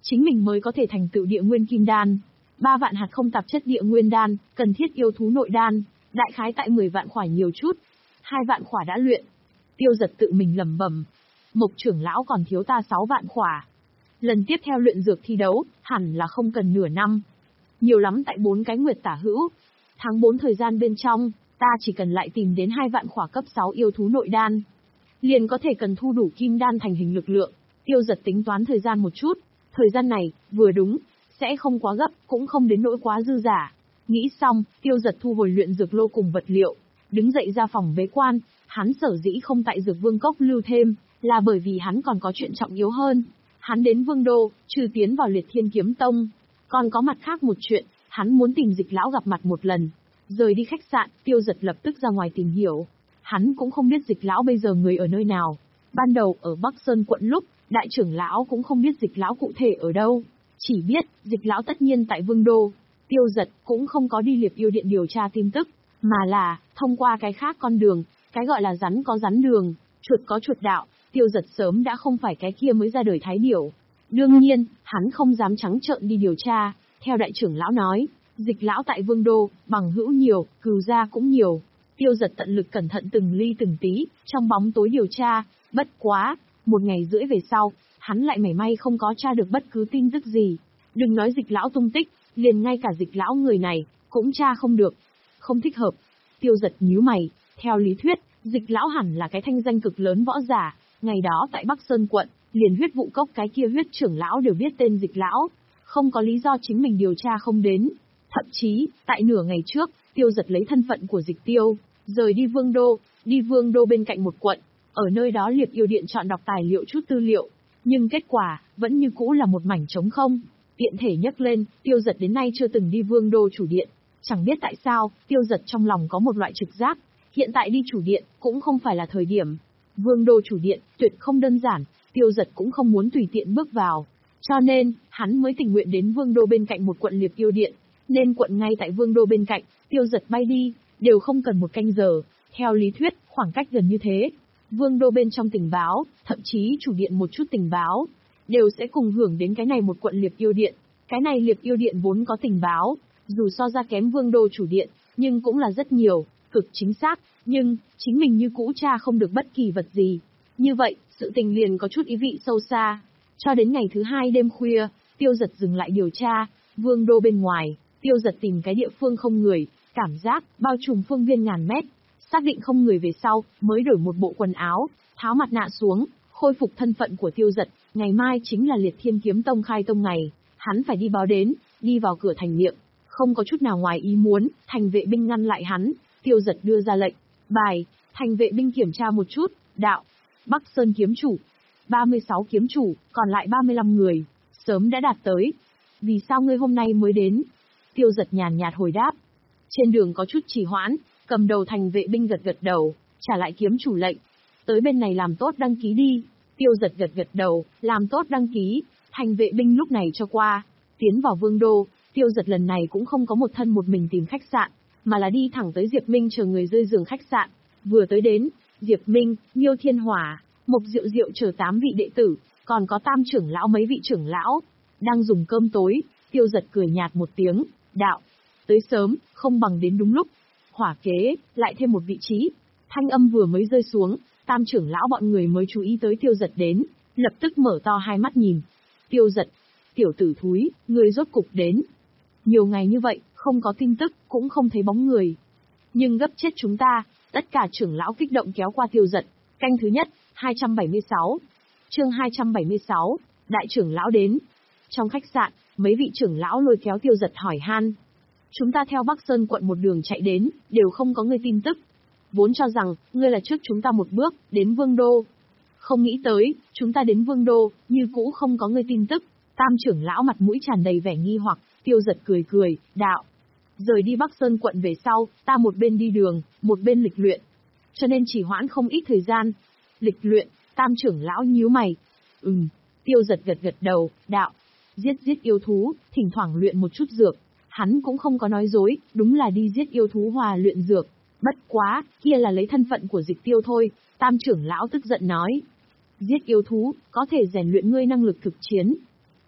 S1: chính mình mới có thể thành tựu địa nguyên kim đan. Ba vạn hạt không tạp chất địa nguyên đan, cần thiết yêu thú nội đan, đại khái tại mười vạn khỏa nhiều chút. Hai vạn khỏa đã luyện. Tiêu Giật tự mình lẩm bẩm. Mộc trưởng lão còn thiếu ta sáu vạn khỏa. Lần tiếp theo luyện dược thi đấu, hẳn là không cần nửa năm. Nhiều lắm tại bốn cái nguyệt tả hữu. Tháng bốn thời gian bên trong, ta chỉ cần lại tìm đến hai vạn khỏa cấp sáu yêu thú nội đan. Liền có thể cần thu đủ kim đan thành hình lực lượng. Tiêu Giật tính toán thời gian một chút. Thời gian này, vừa đúng, sẽ không quá gấp, cũng không đến nỗi quá dư giả. Nghĩ xong, Tiêu Giật thu hồi luyện dược lô cùng vật liệu. Đứng dậy ra phòng bế quan, hắn sở dĩ không tại dược vương cốc lưu thêm, là bởi vì hắn còn có chuyện trọng yếu hơn. Hắn đến Vương Đô, trừ tiến vào Liệt Thiên Kiếm Tông. Còn có mặt khác một chuyện, hắn muốn tìm Dịch lão gặp mặt một lần. Rời đi khách sạn, Tiêu Giật lập tức ra ngoài tìm hiểu. Hắn cũng không biết Dịch lão bây giờ người ở nơi nào. Ban đầu ở Bắc Sơn quận lúc, đại trưởng lão cũng không biết Dịch lão cụ thể ở đâu. Chỉ biết, Dịch lão tất nhiên tại Vương Đô. Tiêu Giật cũng không có đi Liệp Yêu Điện điều tra tin tức, mà là, thông qua cái khác con đường, cái gọi là rắn có rắn đường, chuột có chuột đạo. Tiêu Giật sớm đã không phải cái kia mới ra đời thái điểu. Đương nhiên, hắn không dám trắng trợn đi điều tra. Theo đại trưởng lão nói, Dịch lão tại Vương Đô, bằng hữu nhiều, cừu gia cũng nhiều. Tiêu Giật tận lực cẩn thận từng ly từng tí, trong bóng tối điều tra. Bất quá, một ngày rưỡi về sau, hắn lại mảy may không có tra được bất cứ tin tức gì. Đừng nói Dịch lão tung tích, liền ngay cả Dịch lão người này, cũng tra không được. Không thích hợp. Tiêu Giật nhíu mày, theo lý thuyết, Dịch lão hẳn là cái thanh danh cực lớn võ giả. Ngày đó tại Bắc Sơn quận, liền huyết vụ cốc cái kia huyết trưởng lão đều biết tên Dịch lão. Không có lý do chính mình điều tra không đến. Thậm chí, tại nửa ngày trước, Tiêu Giật lấy thân phận của Dịch Tiêu, rời đi Vương Đô, đi Vương Đô bên cạnh một quận. Ở nơi đó Liệp Yêu Điện chọn đọc tài liệu chút tư liệu. Nhưng kết quả, vẫn như cũ là một mảnh trống không. Tiện thể nhắc lên, Tiêu Giật đến nay chưa từng đi Vương Đô chủ điện. Chẳng biết tại sao, Tiêu Giật trong lòng có một loại trực giác. Hiện tại đi chủ điện, cũng không phải là thời điểm. Vương Đô chủ điện, tuyệt không đơn giản, Tiêu Giật cũng không muốn tùy tiện bước vào. Cho nên, hắn mới tình nguyện đến Vương Đô bên cạnh một quận Liệp Yêu Điện. Nên quận ngay tại Vương Đô bên cạnh, Tiêu Giật bay đi, đều không cần một canh giờ. Theo lý thuyết, khoảng cách gần như thế. Vương Đô bên trong tình báo, thậm chí chủ điện một chút tình báo, đều sẽ cùng hưởng đến cái này một quận Liệp Yêu Điện. Cái này Liệp Yêu Điện vốn có tình báo, dù so ra kém Vương Đô chủ điện, nhưng cũng là rất nhiều, cực chính xác, nhưng, chính mình như cũ tra không được bất kỳ vật gì. Như vậy, sự tình liền có chút ý vị sâu xa. Cho đến ngày thứ hai đêm khuya, Tiêu Giật dừng lại điều tra, Vương Đô bên ngoài, Tiêu Giật tìm cái địa phương không người, cảm giác, bao trùm phương viên ngàn mét. Xác định không người về sau, mới đổi một bộ quần áo, tháo mặt nạ xuống, khôi phục thân phận của Tiêu Giật. Ngày mai chính là Liệt Thiên Kiếm Tông khai tông ngày, hắn phải đi báo đến, đi vào cửa thành miệng. Không có chút nào ngoài ý muốn, thành vệ binh ngăn lại hắn. Tiêu Giật đưa ra lệnh, bài, thành vệ binh kiểm tra một chút, đạo, Bắc Sơn kiếm chủ, ba mươi sáu kiếm chủ, còn lại ba mươi lăm người, sớm đã đạt tới. Vì sao ngươi hôm nay mới đến? Tiêu Giật nhàn nhạt hồi đáp. Trên đường có chút trì hoãn, cầm đầu thành vệ binh gật gật đầu, trả lại kiếm chủ lệnh. Tới bên này làm tốt đăng ký đi. Tiêu Giật gật gật đầu, làm tốt đăng ký, thành vệ binh lúc này cho qua. Tiến vào Vương Đô, Tiêu Giật lần này cũng không có một thân một mình tìm khách sạn, mà là đi thẳng tới Diệp Minh chờ người rơi giường khách sạn. Vừa tới đến, Diệp Minh, Miêu Thiên Hỏa, Mộc Diệu Diệu chờ tám vị đệ tử, còn có tam trưởng lão mấy vị trưởng lão, đang dùng cơm tối. Tiêu Giật cười nhạt một tiếng, đạo, tới sớm, không bằng đến đúng lúc. Hỏa kế, lại thêm một vị trí. Thanh âm vừa mới rơi xuống, tam trưởng lão bọn người mới chú ý tới Tiêu Giật đến, lập tức mở to hai mắt nhìn. Tiêu Giật, tiểu tử thúi, người rốt cục đến. Nhiều ngày như vậy, không có tin tức, cũng không thấy bóng người. Nhưng gấp chết chúng ta, tất cả trưởng lão kích động kéo qua Tiêu Giật. Canh thứ nhất, hai trăm bảy mươi sáu. Chương hai trăm bảy mươi sáu, đại trưởng lão đến. Trong khách sạn, mấy vị trưởng lão lôi kéo Tiêu Giật hỏi han. Chúng ta theo Bắc Sơn quận một đường chạy đến, đều không có người tin tức. Vốn cho rằng, ngươi là trước chúng ta một bước, đến Vương Đô. Không nghĩ tới, chúng ta đến Vương Đô, như cũ không có người tin tức. Tam trưởng lão mặt mũi tràn đầy vẻ nghi hoặc. Tiêu Giật cười cười, đạo. Rời đi Bắc Sơn quận về sau, ta một bên đi đường, một bên lịch luyện. Cho nên chỉ hoãn không ít thời gian. Lịch luyện, tam trưởng lão nhíu mày. Ừm, Tiêu Giật gật gật đầu, đạo. Giết giết yêu thú, thỉnh thoảng luyện một chút dược. Hắn cũng không có nói dối, đúng là đi giết yêu thú hòa luyện dược. Bất quá, kia là lấy thân phận của Dịch Tiêu thôi, tam trưởng lão tức giận nói. Giết yêu thú, có thể rèn luyện ngươi năng lực thực chiến.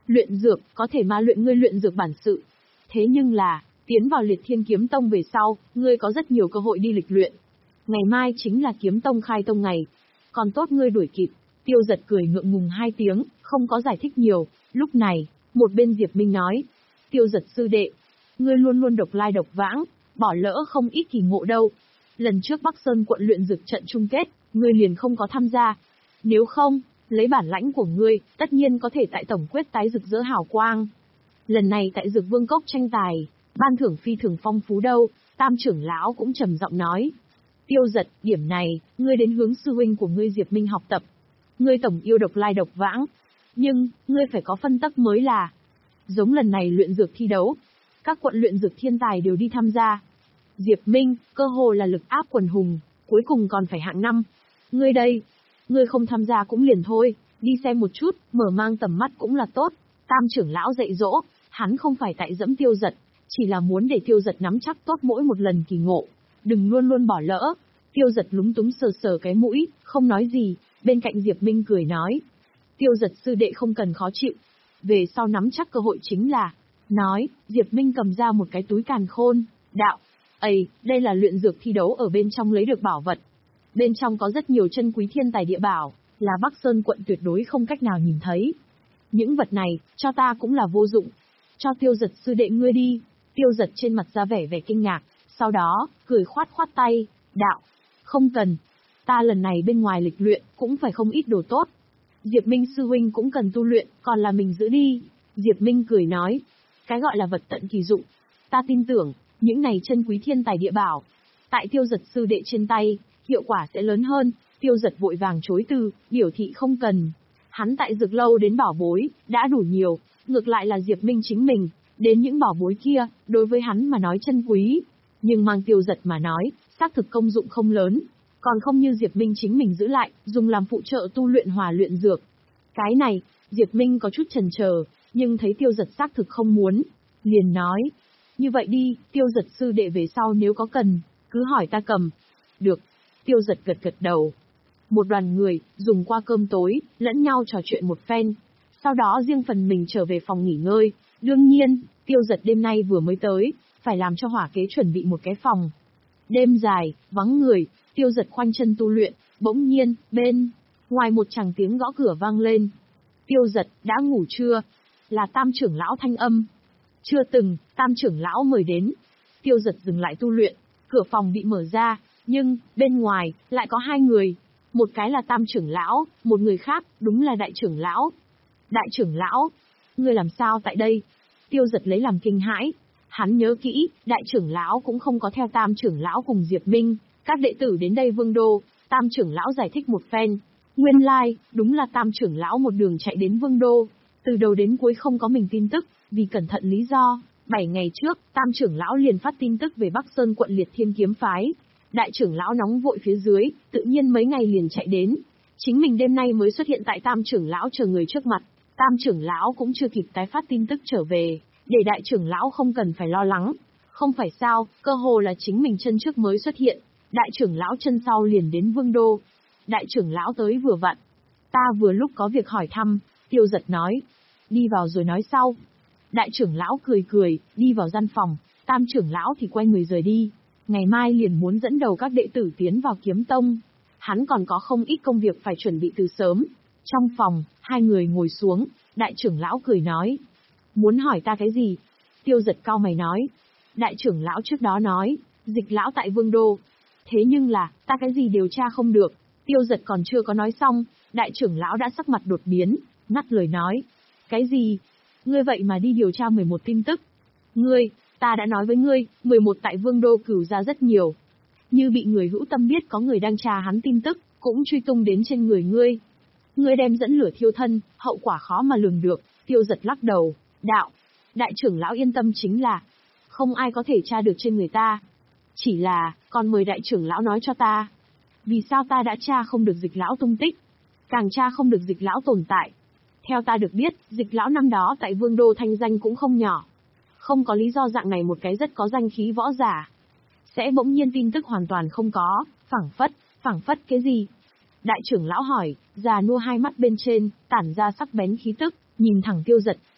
S1: Luyện dược, có thể ma luyện ngươi luyện dược bản sự. Thế nhưng là, tiến vào Liệt Thiên Kiếm Tông về sau, ngươi có rất nhiều cơ hội đi lịch luyện. Ngày mai chính là Kiếm Tông khai tông ngày. Còn tốt ngươi đuổi kịp. Tiêu Giật cười ngượng ngùng hai tiếng, không có giải thích nhiều. Lúc này, một bên Diệp Minh nói. Tiêu Giật sư đệ, ngươi luôn luôn độc lai độc vãng, bỏ lỡ không ít kỳ ngộ đâu. Lần trước Bắc Sơn quận luyện dược trận chung kết, ngươi liền không có tham gia. Nếu không, lấy bản lãnh của ngươi, tất nhiên có thể tại tổng quyết tái rực rỡ hào quang. Lần này tại Dược Vương Cốc tranh tài, ban thưởng phi thường phong phú đâu, Tam trưởng lão cũng trầm giọng nói. Tiêu Giật, điểm này, ngươi đến hướng sư huynh của ngươi Diệp Minh học tập. Ngươi tổng yêu độc lai độc vãng, nhưng, ngươi phải có phân tắc mới là. Giống lần này luyện dược thi đấu, các quận luyện dược thiên tài đều đi tham gia. Diệp Minh, cơ hồ là lực áp quần hùng, cuối cùng còn phải hạng năm. Ngươi đây, ngươi không tham gia cũng liền thôi, đi xem một chút, mở mang tầm mắt cũng là tốt. Tam trưởng lão dạy dỗ, hắn không phải tại dẫm Tiêu Giật, chỉ là muốn để Tiêu Giật nắm chắc tốt mỗi một lần kỳ ngộ, đừng luôn luôn bỏ lỡ. Tiêu Giật lúng túng sờ sờ cái mũi, không nói gì, bên cạnh Diệp Minh cười nói. Tiêu Giật sư đệ không cần khó chịu, về sau nắm chắc cơ hội chính là. Nói, Diệp Minh cầm ra một cái túi càn khôn, đạo. Ây, đây là luyện dược thi đấu ở bên trong lấy được bảo vật. Bên trong có rất nhiều chân quý thiên tài địa bảo, là Bắc Sơn quận tuyệt đối không cách nào nhìn thấy. Những vật này, cho ta cũng là vô dụng. Cho Tiêu Giật sư đệ ngươi đi. Tiêu Giật trên mặt ra vẻ vẻ kinh ngạc, sau đó, cười khoát khoát tay, đạo. Không cần. Ta lần này bên ngoài lịch luyện, cũng phải không ít đồ tốt. Diệp Minh sư huynh cũng cần tu luyện, còn là mình giữ đi. Diệp Minh cười nói. Cái gọi là vật tận kỳ dụng. Ta tin tưởng, những này chân quý thiên tài địa bảo, tại Tiêu Giật sư đệ trên tay, hiệu quả sẽ lớn hơn. Tiêu Giật vội vàng chối từ, biểu thị không cần. Hắn tại Dược Lâu đến bảo bối, đã đủ nhiều, ngược lại là Diệp Minh chính mình, đến những bảo bối kia, đối với hắn mà nói chân quý. Nhưng mang Tiêu Giật mà nói, xác thực công dụng không lớn, còn không như Diệp Minh chính mình giữ lại, dùng làm phụ trợ tu luyện hòa luyện dược. Cái này, Diệp Minh có chút chần chờ, nhưng thấy Tiêu Giật xác thực không muốn, liền nói. Như vậy đi, Tiêu Giật sư đệ về sau nếu có cần, cứ hỏi ta cầm. Được. Tiêu Giật gật gật đầu. Một đoàn người, dùng qua cơm tối, lẫn nhau trò chuyện một phen. Sau đó riêng phần mình trở về phòng nghỉ ngơi. Đương nhiên, Tiêu Giật đêm nay vừa mới tới, phải làm cho hỏa kế chuẩn bị một cái phòng. Đêm dài, vắng người, Tiêu Giật khoanh chân tu luyện, bỗng nhiên, bên ngoài một tràng tiếng gõ cửa vang lên. Tiêu Giật, đã ngủ chưa? Là Tam trưởng lão thanh âm. Chưa từng, Tam trưởng lão mời đến. Tiêu Giật dừng lại tu luyện, cửa phòng bị mở ra, nhưng, bên ngoài, lại có hai người. Một cái là Tam trưởng lão, một người khác, đúng là Đại trưởng lão. Đại trưởng lão, ngươi làm sao tại đây? Tiêu Giật lấy làm kinh hãi. Hắn nhớ kỹ, Đại trưởng lão cũng không có theo Tam trưởng lão cùng Diệp Minh, các đệ tử đến đây Vương Đô. Tam trưởng lão giải thích một phen. Nguyên lai, like, đúng là Tam trưởng lão một đường chạy đến Vương Đô. Từ đầu đến cuối không có mình tin tức, vì cẩn thận lý do, bảy ngày trước, Tam trưởng lão liền phát tin tức về Bắc Sơn quận Liệt Thiên kiếm phái. Đại trưởng lão nóng vội phía dưới, tự nhiên mấy ngày liền chạy đến. Chính mình đêm nay mới xuất hiện tại Tam trưởng lão chờ người trước mặt. Tam trưởng lão cũng chưa kịp tái phát tin tức trở về, để đại trưởng lão không cần phải lo lắng. Không phải sao, cơ hồ là chính mình chân trước mới xuất hiện, đại trưởng lão chân sau liền đến Vương Đô. Đại trưởng lão tới vừa vặn. Ta vừa lúc có việc hỏi thăm, Tiêu Giật nói. Đi vào rồi nói sau. Đại trưởng lão cười cười, đi vào gian phòng, Tam trưởng lão thì quay người rời đi. Ngày mai liền muốn dẫn đầu các đệ tử tiến vào kiếm tông. Hắn còn có không ít công việc phải chuẩn bị từ sớm. Trong phòng, hai người ngồi xuống, đại trưởng lão cười nói. Muốn hỏi ta cái gì? Tiêu Giật cau mày nói. Đại trưởng lão trước đó nói, Dịch lão tại Vương Đô. Thế nhưng là, ta cái gì điều tra không được. Tiêu Giật còn chưa có nói xong, đại trưởng lão đã sắc mặt đột biến, ngắt lời nói. Cái gì? Ngươi vậy mà đi điều tra mười một tin tức. Ngươi, ta đã nói với ngươi, mười một tại Vương Đô cửu ra rất nhiều. Như bị người hữu tâm biết có người đang tra hắn tin tức, cũng truy tung đến trên người ngươi. Ngươi đem dẫn lửa thiêu thân, hậu quả khó mà lường được. Tiêu Giật lắc đầu, đạo. Đại trưởng lão yên tâm chính là, không ai có thể tra được trên người ta. Chỉ là, còn mời đại trưởng lão nói cho ta. Vì sao ta đã tra không được Dịch lão tung tích? Càng tra không được Dịch lão tồn tại. Theo ta được biết, Dịch lão năm đó tại Vương Đô thanh danh cũng không nhỏ. Không có lý do dạng này một cái rất có danh khí võ giả sẽ bỗng nhiên tin tức hoàn toàn không có, phảng phất, phảng phất cái gì? Đại trưởng lão hỏi, già nua hai mắt bên trên, tản ra sắc bén khí tức, nhìn thẳng Tiêu Giật,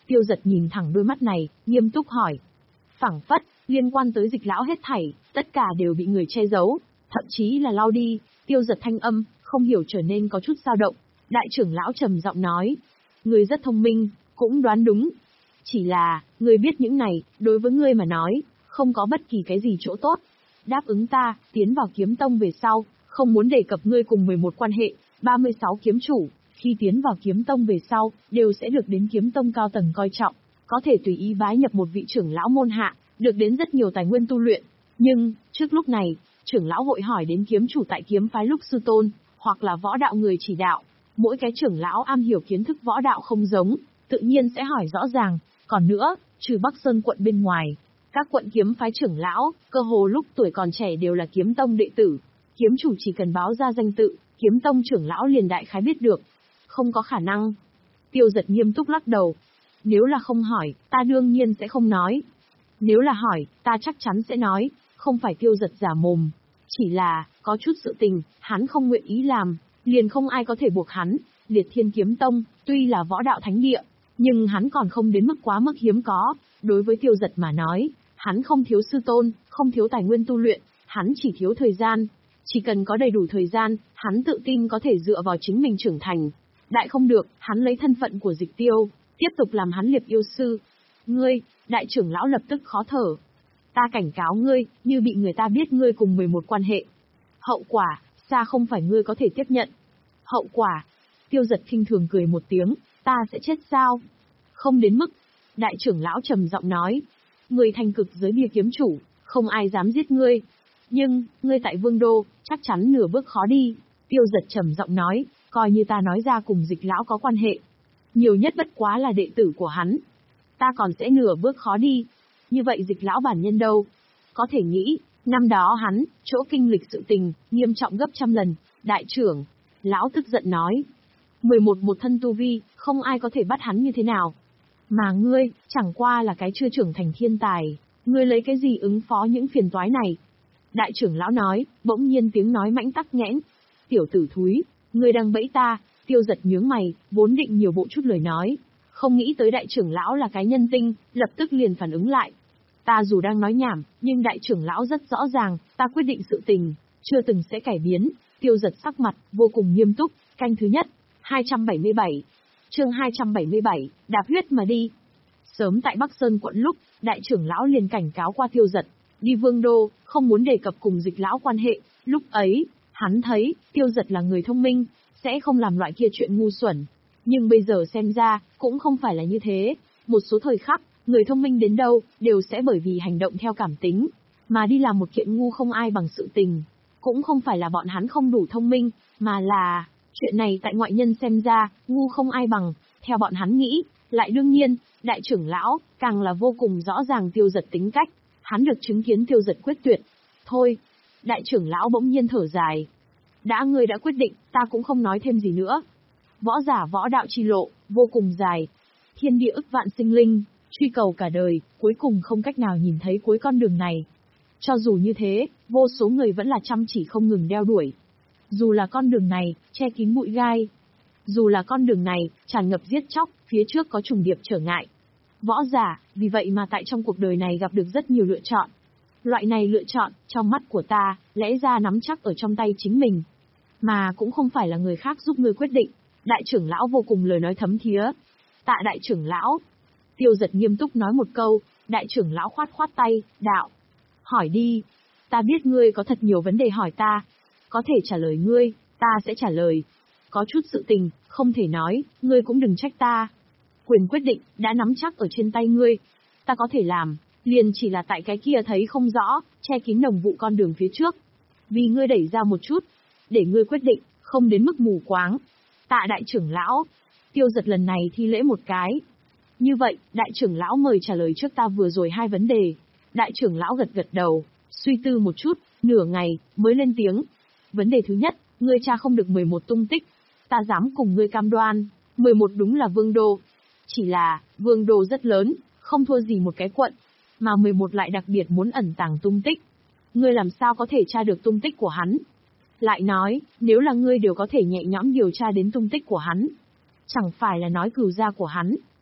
S1: Tiêu Dật nhìn thẳng đôi mắt này, nghiêm túc hỏi. Phảng phất, liên quan tới Dịch lão hết thảy, tất cả đều bị người che giấu, thậm chí là lau đi. Tiêu Dật thanh âm, không hiểu trở nên có chút dao động. Đại trưởng lão trầm giọng nói. Ngươi rất thông minh, cũng đoán đúng. Chỉ là, ngươi biết những này, đối với ngươi mà nói, không có bất kỳ cái gì chỗ tốt. Đáp ứng ta, tiến vào kiếm tông về sau, không muốn đề cập ngươi cùng mười một quan hệ, ba mươi sáu kiếm chủ, khi tiến vào kiếm tông về sau, đều sẽ được đến kiếm tông cao tầng coi trọng, có thể tùy ý bái nhập một vị trưởng lão môn hạ, được đến rất nhiều tài nguyên tu luyện. Nhưng, trước lúc này, trưởng lão hội hỏi đến kiếm chủ tại kiếm phái lúc sư tôn, hoặc là võ đạo người chỉ đạo. Mỗi cái trưởng lão am hiểu kiến thức võ đạo không giống, tự nhiên sẽ hỏi rõ ràng. Còn nữa, trừ Bắc Sơn quận bên ngoài, các quận kiếm phái trưởng lão, cơ hồ lúc tuổi còn trẻ đều là kiếm tông đệ tử. Kiếm chủ chỉ cần báo ra danh tự, kiếm tông trưởng lão liền đại khái biết được. Không có khả năng. Tiêu Dật nghiêm túc lắc đầu. Nếu là không hỏi, ta đương nhiên sẽ không nói. Nếu là hỏi, ta chắc chắn sẽ nói, không phải Tiêu Dật giả mồm. Chỉ là, có chút sự tình, hắn không nguyện ý làm, liền không ai có thể buộc hắn. Liệt Thiên Kiếm Tông, tuy là võ đạo thánh địa, nhưng hắn còn không đến mức quá mức hiếm có. Đối với Tiêu Dật mà nói, hắn không thiếu sư tôn, không thiếu tài nguyên tu luyện, hắn chỉ thiếu thời gian. Chỉ cần có đầy đủ thời gian, hắn tự tin có thể dựa vào chính mình trưởng thành. Đại không được, hắn lấy thân phận của Dịch Tiêu, tiếp tục làm hắn liệp yêu sư. Ngươi, đại trưởng lão lập tức khó thở. Ta cảnh cáo ngươi, như bị người ta biết ngươi cùng mười một quan hệ. Hậu quả, xa không phải ngươi có thể tiếp nhận. Hậu quả, Tiêu Dật khinh thường cười một tiếng, ta sẽ chết sao? Không đến mức. Đại trưởng lão trầm giọng nói. Ngươi thành cực giới bia kiếm chủ, không ai dám giết ngươi. Nhưng, ngươi tại Vương Đô, chắc chắn nửa bước khó đi. Tiêu Dật trầm giọng nói, coi như ta nói ra cùng Dịch lão có quan hệ. Nhiều nhất bất quá là đệ tử của hắn. Ta còn sẽ nửa bước khó đi. Như vậy Dịch lão bản nhân đâu? Có thể nghĩ, năm đó hắn, chỗ kinh lịch sự tình, nghiêm trọng gấp trăm lần. Đại trưởng, lão tức giận nói. mười một một thân tu vi, không ai có thể bắt hắn như thế nào. Mà ngươi, chẳng qua là cái chưa trưởng thành thiên tài. Ngươi lấy cái gì ứng phó những phiền toái này? Đại trưởng lão nói, bỗng nhiên tiếng nói mãnh tắc nghẽn. Tiểu tử thúi, ngươi đang bẫy ta. Tiêu Dật nhướng mày, vốn định nhiều bộ chút lời nói. Không nghĩ tới đại trưởng lão là cái nhân tinh, lập tức liền phản ứng lại. Ta dù đang nói nhảm, nhưng đại trưởng lão rất rõ ràng, ta quyết định sự tình, chưa từng sẽ cải biến. Tiêu Dật sắc mặt, vô cùng nghiêm túc, canh thứ nhất, hai trăm bảy mươi bảy. Chương hai trăm bảy mươi bảy, đạp huyết mà đi. Sớm tại Bắc Sơn quận lúc, đại trưởng lão liền cảnh cáo qua Tiêu Dật, đi Vương Đô, không muốn đề cập cùng Dịch lão quan hệ. Lúc ấy, hắn thấy, Tiêu Dật là người thông minh, sẽ không làm loại kia chuyện ngu xuẩn. Nhưng bây giờ xem ra, cũng không phải là như thế. Một số thời khắc, người thông minh đến đâu, đều sẽ bởi vì hành động theo cảm tính, mà đi làm một kiện ngu không ai bằng sự tình. Cũng không phải là bọn hắn không đủ thông minh, mà là, chuyện này tại ngoại nhân xem ra, ngu không ai bằng, theo bọn hắn nghĩ. Lại đương nhiên, đại trưởng lão, càng là vô cùng rõ ràng Tiêu Dật tính cách. Hắn được chứng kiến Tiêu Dật quyết tuyệt. Thôi, đại trưởng lão bỗng nhiên thở dài. Đã ngươi đã quyết định, ta cũng không nói thêm gì nữa. Võ giả võ đạo chi lộ, vô cùng dài. Thiên địa ức vạn sinh linh, truy cầu cả đời, cuối cùng không cách nào nhìn thấy cuối con đường này. Cho dù như thế, vô số người vẫn là chăm chỉ không ngừng đeo đuổi. Dù là con đường này, che kín bụi gai. Dù là con đường này, tràn ngập giết chóc, phía trước có trùng điệp trở ngại. Võ giả, vì vậy mà tại trong cuộc đời này gặp được rất nhiều lựa chọn. Loại này lựa chọn, trong mắt của ta, lẽ ra nắm chắc ở trong tay chính mình. Mà cũng không phải là người khác giúp ngươi quyết định. Đại trưởng lão vô cùng lời nói thấm thía. Tạ đại trưởng lão. Tiêu Dật nghiêm túc nói một câu, đại trưởng lão khoát khoát tay, đạo. Hỏi đi. Ta biết ngươi có thật nhiều vấn đề hỏi ta. Có thể trả lời ngươi, ta sẽ trả lời. Có chút sự tình, không thể nói, ngươi cũng đừng trách ta. Quyền quyết định, đã nắm chắc ở trên tay ngươi. Ta có thể làm, liền chỉ là tại cái kia thấy không rõ, che kín đồng vụ con đường phía trước. Vì ngươi đẩy ra một chút, để ngươi quyết định, không đến mức mù quáng. Tạ đại trưởng lão. Tiêu Dật lần này thi lễ một cái. Như vậy, đại trưởng lão mời trả lời trước ta vừa rồi hai vấn đề. Đại trưởng lão gật gật đầu, suy tư một chút, nửa ngày, mới lên tiếng. Vấn đề thứ nhất, ngươi tra không được mười một tung tích. Ta dám cùng ngươi cam đoan, mười một đúng là Vương Đô. Chỉ là, Vương Đô rất lớn, không thua gì một cái quận. Mà mười một lại đặc biệt muốn ẩn tàng tung tích. Ngươi làm sao có thể tra được tung tích của hắn? Lại nói, nếu là ngươi đều có thể nhẹ nhõm điều tra đến tung tích của hắn, chẳng phải là nói cừu gia của hắn,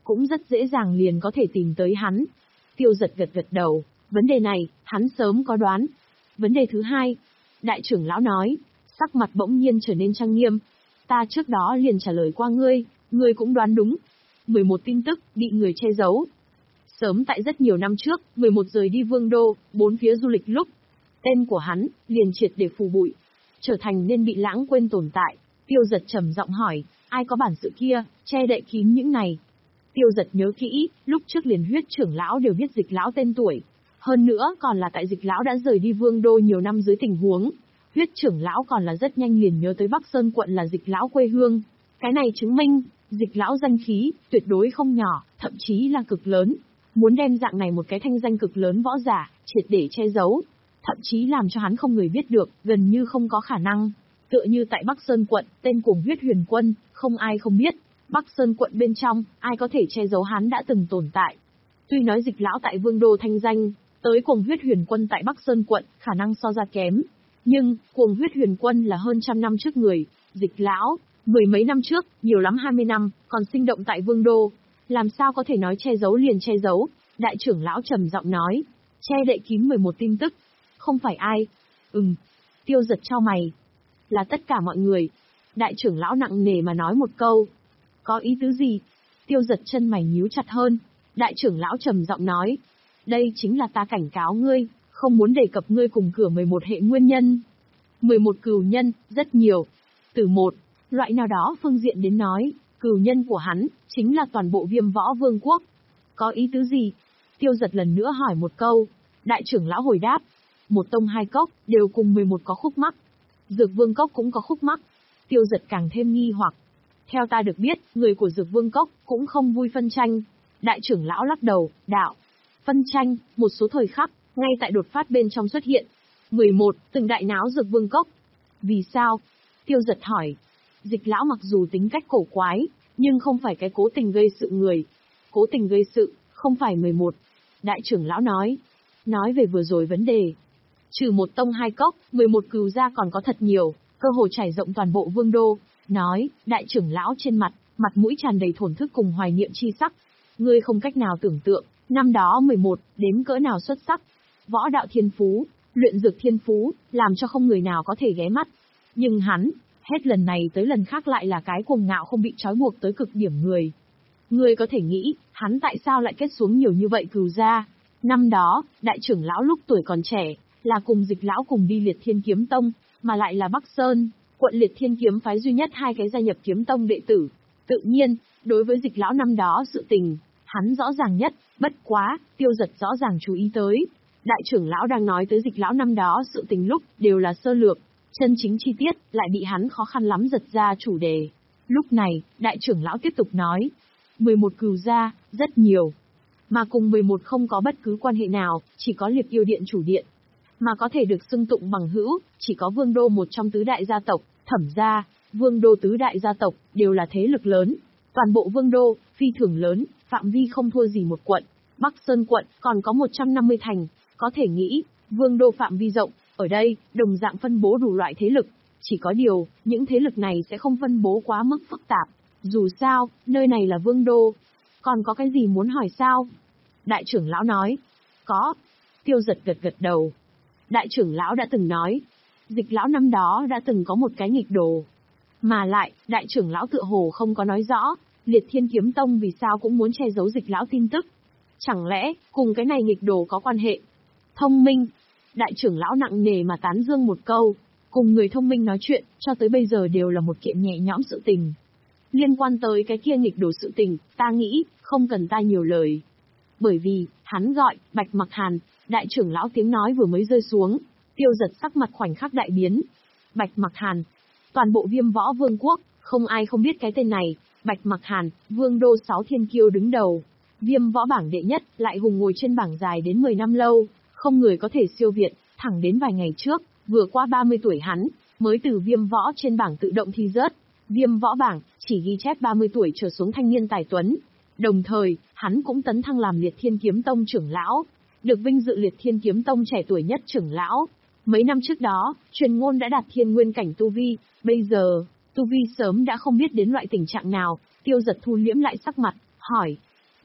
S1: cũng rất dễ dàng liền có thể tìm tới hắn. Tiêu Giật gật gật đầu, vấn đề này, hắn sớm có đoán. Vấn đề thứ hai, đại trưởng lão nói, sắc mặt bỗng nhiên trở nên trang nghiêm. Ta trước đó liền trả lời qua ngươi, ngươi cũng đoán đúng. mười một tin tức, bị người che giấu. Sớm tại rất nhiều năm trước, mười một rời đi Vương Đô, bốn phía du lịch lúc. Tên của hắn, liền triệt để phù bụi. Trở thành nên bị lãng quên tồn tại. Tiêu Giật trầm giọng hỏi, ai có bản sự kia, che đậy kín những này. Tiêu Giật nhớ kỹ, lúc trước liền huyết trưởng lão đều biết Dịch lão tên tuổi. Hơn nữa còn là tại Dịch lão đã rời đi Vương Đô nhiều năm dưới tình huống. Huyết trưởng lão còn là rất nhanh liền nhớ tới Bắc Sơn quận là Dịch lão quê hương. Cái này chứng minh, Dịch lão danh khí, tuyệt đối không nhỏ, thậm chí là cực lớn. Muốn đem dạng này một cái thanh danh cực lớn võ giả, triệt để che giấu. Thậm chí làm cho hắn không người biết được, gần như không có khả năng. Tựa như tại Bắc Sơn quận, tên cuồng huyết huyền quân, không ai không biết. Bắc Sơn quận bên trong, ai có thể che giấu hắn đã từng tồn tại. Tuy nói Dịch lão tại Vương Đô thanh danh, tới cuồng huyết huyền quân tại Bắc Sơn quận, khả năng so ra kém. Nhưng, cuồng huyết huyền quân là hơn trăm năm trước người, Dịch lão, mười mấy năm trước, nhiều lắm hai mươi năm, còn sinh động tại Vương Đô. Làm sao có thể nói che giấu liền che giấu? Đại trưởng lão trầm giọng nói, che đậy kín mười một tin tức. Không phải ai. Ừm. Tiêu Giật chau mày. Là tất cả mọi người. Đại trưởng lão nặng nề mà nói một câu. Có ý tứ gì? Tiêu Giật chân mày nhíu chặt hơn. Đại trưởng lão trầm giọng nói. Đây chính là ta cảnh cáo ngươi, không muốn đề cập ngươi cùng cửa mười một hệ nguyên nhân. mười một cừu nhân, rất nhiều. Từ một, loại nào đó phương diện đến nói, cừu nhân của hắn, chính là toàn bộ Viêm Võ Vương quốc. Có ý tứ gì? Tiêu Giật lần nữa hỏi một câu. Đại trưởng lão hồi đáp. Một tông hai cốc, đều cùng mười một có khúc mắc. Dược Vương Cốc cũng có khúc mắc. Tiêu Giật càng thêm nghi hoặc. Theo ta được biết, người của Dược Vương Cốc cũng không vui phân tranh. Đại trưởng lão lắc đầu, đạo. Phân tranh, một số thời khắc, ngay tại đột phát bên trong xuất hiện. mười một, từng đại náo Dược Vương Cốc. Vì sao? Tiêu Giật hỏi. Dịch lão mặc dù tính cách cổ quái, nhưng không phải cái cố tình gây sự người. Cố tình gây sự, không phải mười một. Đại trưởng lão nói. Nói về vừa rồi vấn đề. Trừ một tông hai cốc, mười một cừu gia còn có thật nhiều, cơ hồ trải rộng toàn bộ Vương Đô. Nói, đại trưởng lão trên mặt, mặt mũi tràn đầy thổn thức cùng hoài niệm chi sắc. Ngươi không cách nào tưởng tượng, năm đó mười một, đến cỡ nào xuất sắc. Võ đạo thiên phú, luyện dược thiên phú, làm cho không người nào có thể ghé mắt. Nhưng hắn, hết lần này tới lần khác lại là cái cuồng ngạo không bị trói buộc tới cực điểm người. Ngươi có thể nghĩ, hắn tại sao lại kết xuống nhiều như vậy cừu gia? Năm đó, đại trưởng lão lúc tuổi còn trẻ, là cùng Dịch lão cùng đi Liệt Thiên Kiếm Tông, mà lại là Bắc Sơn, quận Liệt Thiên Kiếm phái duy nhất hai cái gia nhập Kiếm Tông đệ tử. Tự nhiên, đối với Dịch lão năm đó sự tình, hắn rõ ràng nhất, bất quá, Tiêu Giật rõ ràng chú ý tới. Đại trưởng lão đang nói tới Dịch lão năm đó sự tình lúc, đều là sơ lược, chân chính chi tiết, lại bị hắn khó khăn lắm giật ra chủ đề. Lúc này, đại trưởng lão tiếp tục nói, mười một cừu gia, rất nhiều. Mà cùng mười một không có bất cứ quan hệ nào, chỉ có Liệt Yêu Điện chủ điện. Mà có thể được xưng tụng bằng hữu, chỉ có Vương Đô một trong tứ đại gia tộc, Thẩm gia, Vương Đô tứ đại gia tộc, đều là thế lực lớn. Toàn bộ Vương Đô, phi thường lớn, phạm vi không thua gì một quận. Bắc Sơn quận, còn có một trăm năm mươi thành, có thể nghĩ, Vương Đô phạm vi rộng, ở đây, đồng dạng phân bố đủ loại thế lực. Chỉ có điều, những thế lực này sẽ không phân bố quá mức phức tạp. Dù sao, nơi này là Vương Đô. Còn có cái gì muốn hỏi sao? Đại trưởng lão nói. Có. Tiêu Giật gật gật đầu. Đại trưởng lão đã từng nói, Dịch lão năm đó đã từng có một cái nghịch đồ. Mà lại, đại trưởng lão tựa hồ không có nói rõ, Liệt Thiên Kiếm Tông vì sao cũng muốn che giấu Dịch lão tin tức. Chẳng lẽ, cùng cái này nghịch đồ có quan hệ? Thông minh. Đại trưởng lão nặng nề mà tán dương một câu, cùng người thông minh nói chuyện, cho tới bây giờ đều là một kiện nhẹ nhõm sự tình. Liên quan tới cái kia nghịch đồ sự tình, ta nghĩ, không cần ta nhiều lời. Bởi vì, hắn gọi, Bạch Mặc Hàn, đại trưởng lão tiếng nói vừa mới rơi xuống, Tiêu Giật sắc mặt khoảnh khắc đại biến. Bạch Mặc Hàn, toàn bộ Viêm Võ Vương quốc, không ai không biết cái tên này. Bạch Mặc Hàn, Vương Đô sáu thiên kiêu đứng đầu, Viêm Võ bảng đệ nhất, lại hùng ngồi trên bảng dài đến mười năm lâu, không người có thể siêu việt. Thẳng đến vài ngày trước, vừa qua ba mươi tuổi hắn, mới từ Viêm Võ trên bảng tự động thi rớt. Viêm Võ bảng chỉ ghi chép ba mươi tuổi trở xuống thanh niên tài tuấn. Đồng thời, hắn cũng tấn thăng làm Liệt Thiên Kiếm Tông trưởng lão, được vinh dự Liệt Thiên Kiếm Tông trẻ tuổi nhất trưởng lão. Mấy năm trước đó, truyền ngôn đã đạt thiên nguyên cảnh tu vi, bây giờ, tu vi sớm đã không biết đến loại tình trạng nào. Tiêu Giật thu liễm lại sắc mặt, hỏi,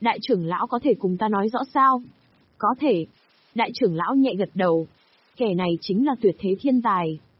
S1: Đại trưởng lão có thể cùng ta nói rõ sao? Có thể. Đại trưởng lão nhẹ gật đầu. Kẻ này chính là tuyệt thế thiên tài.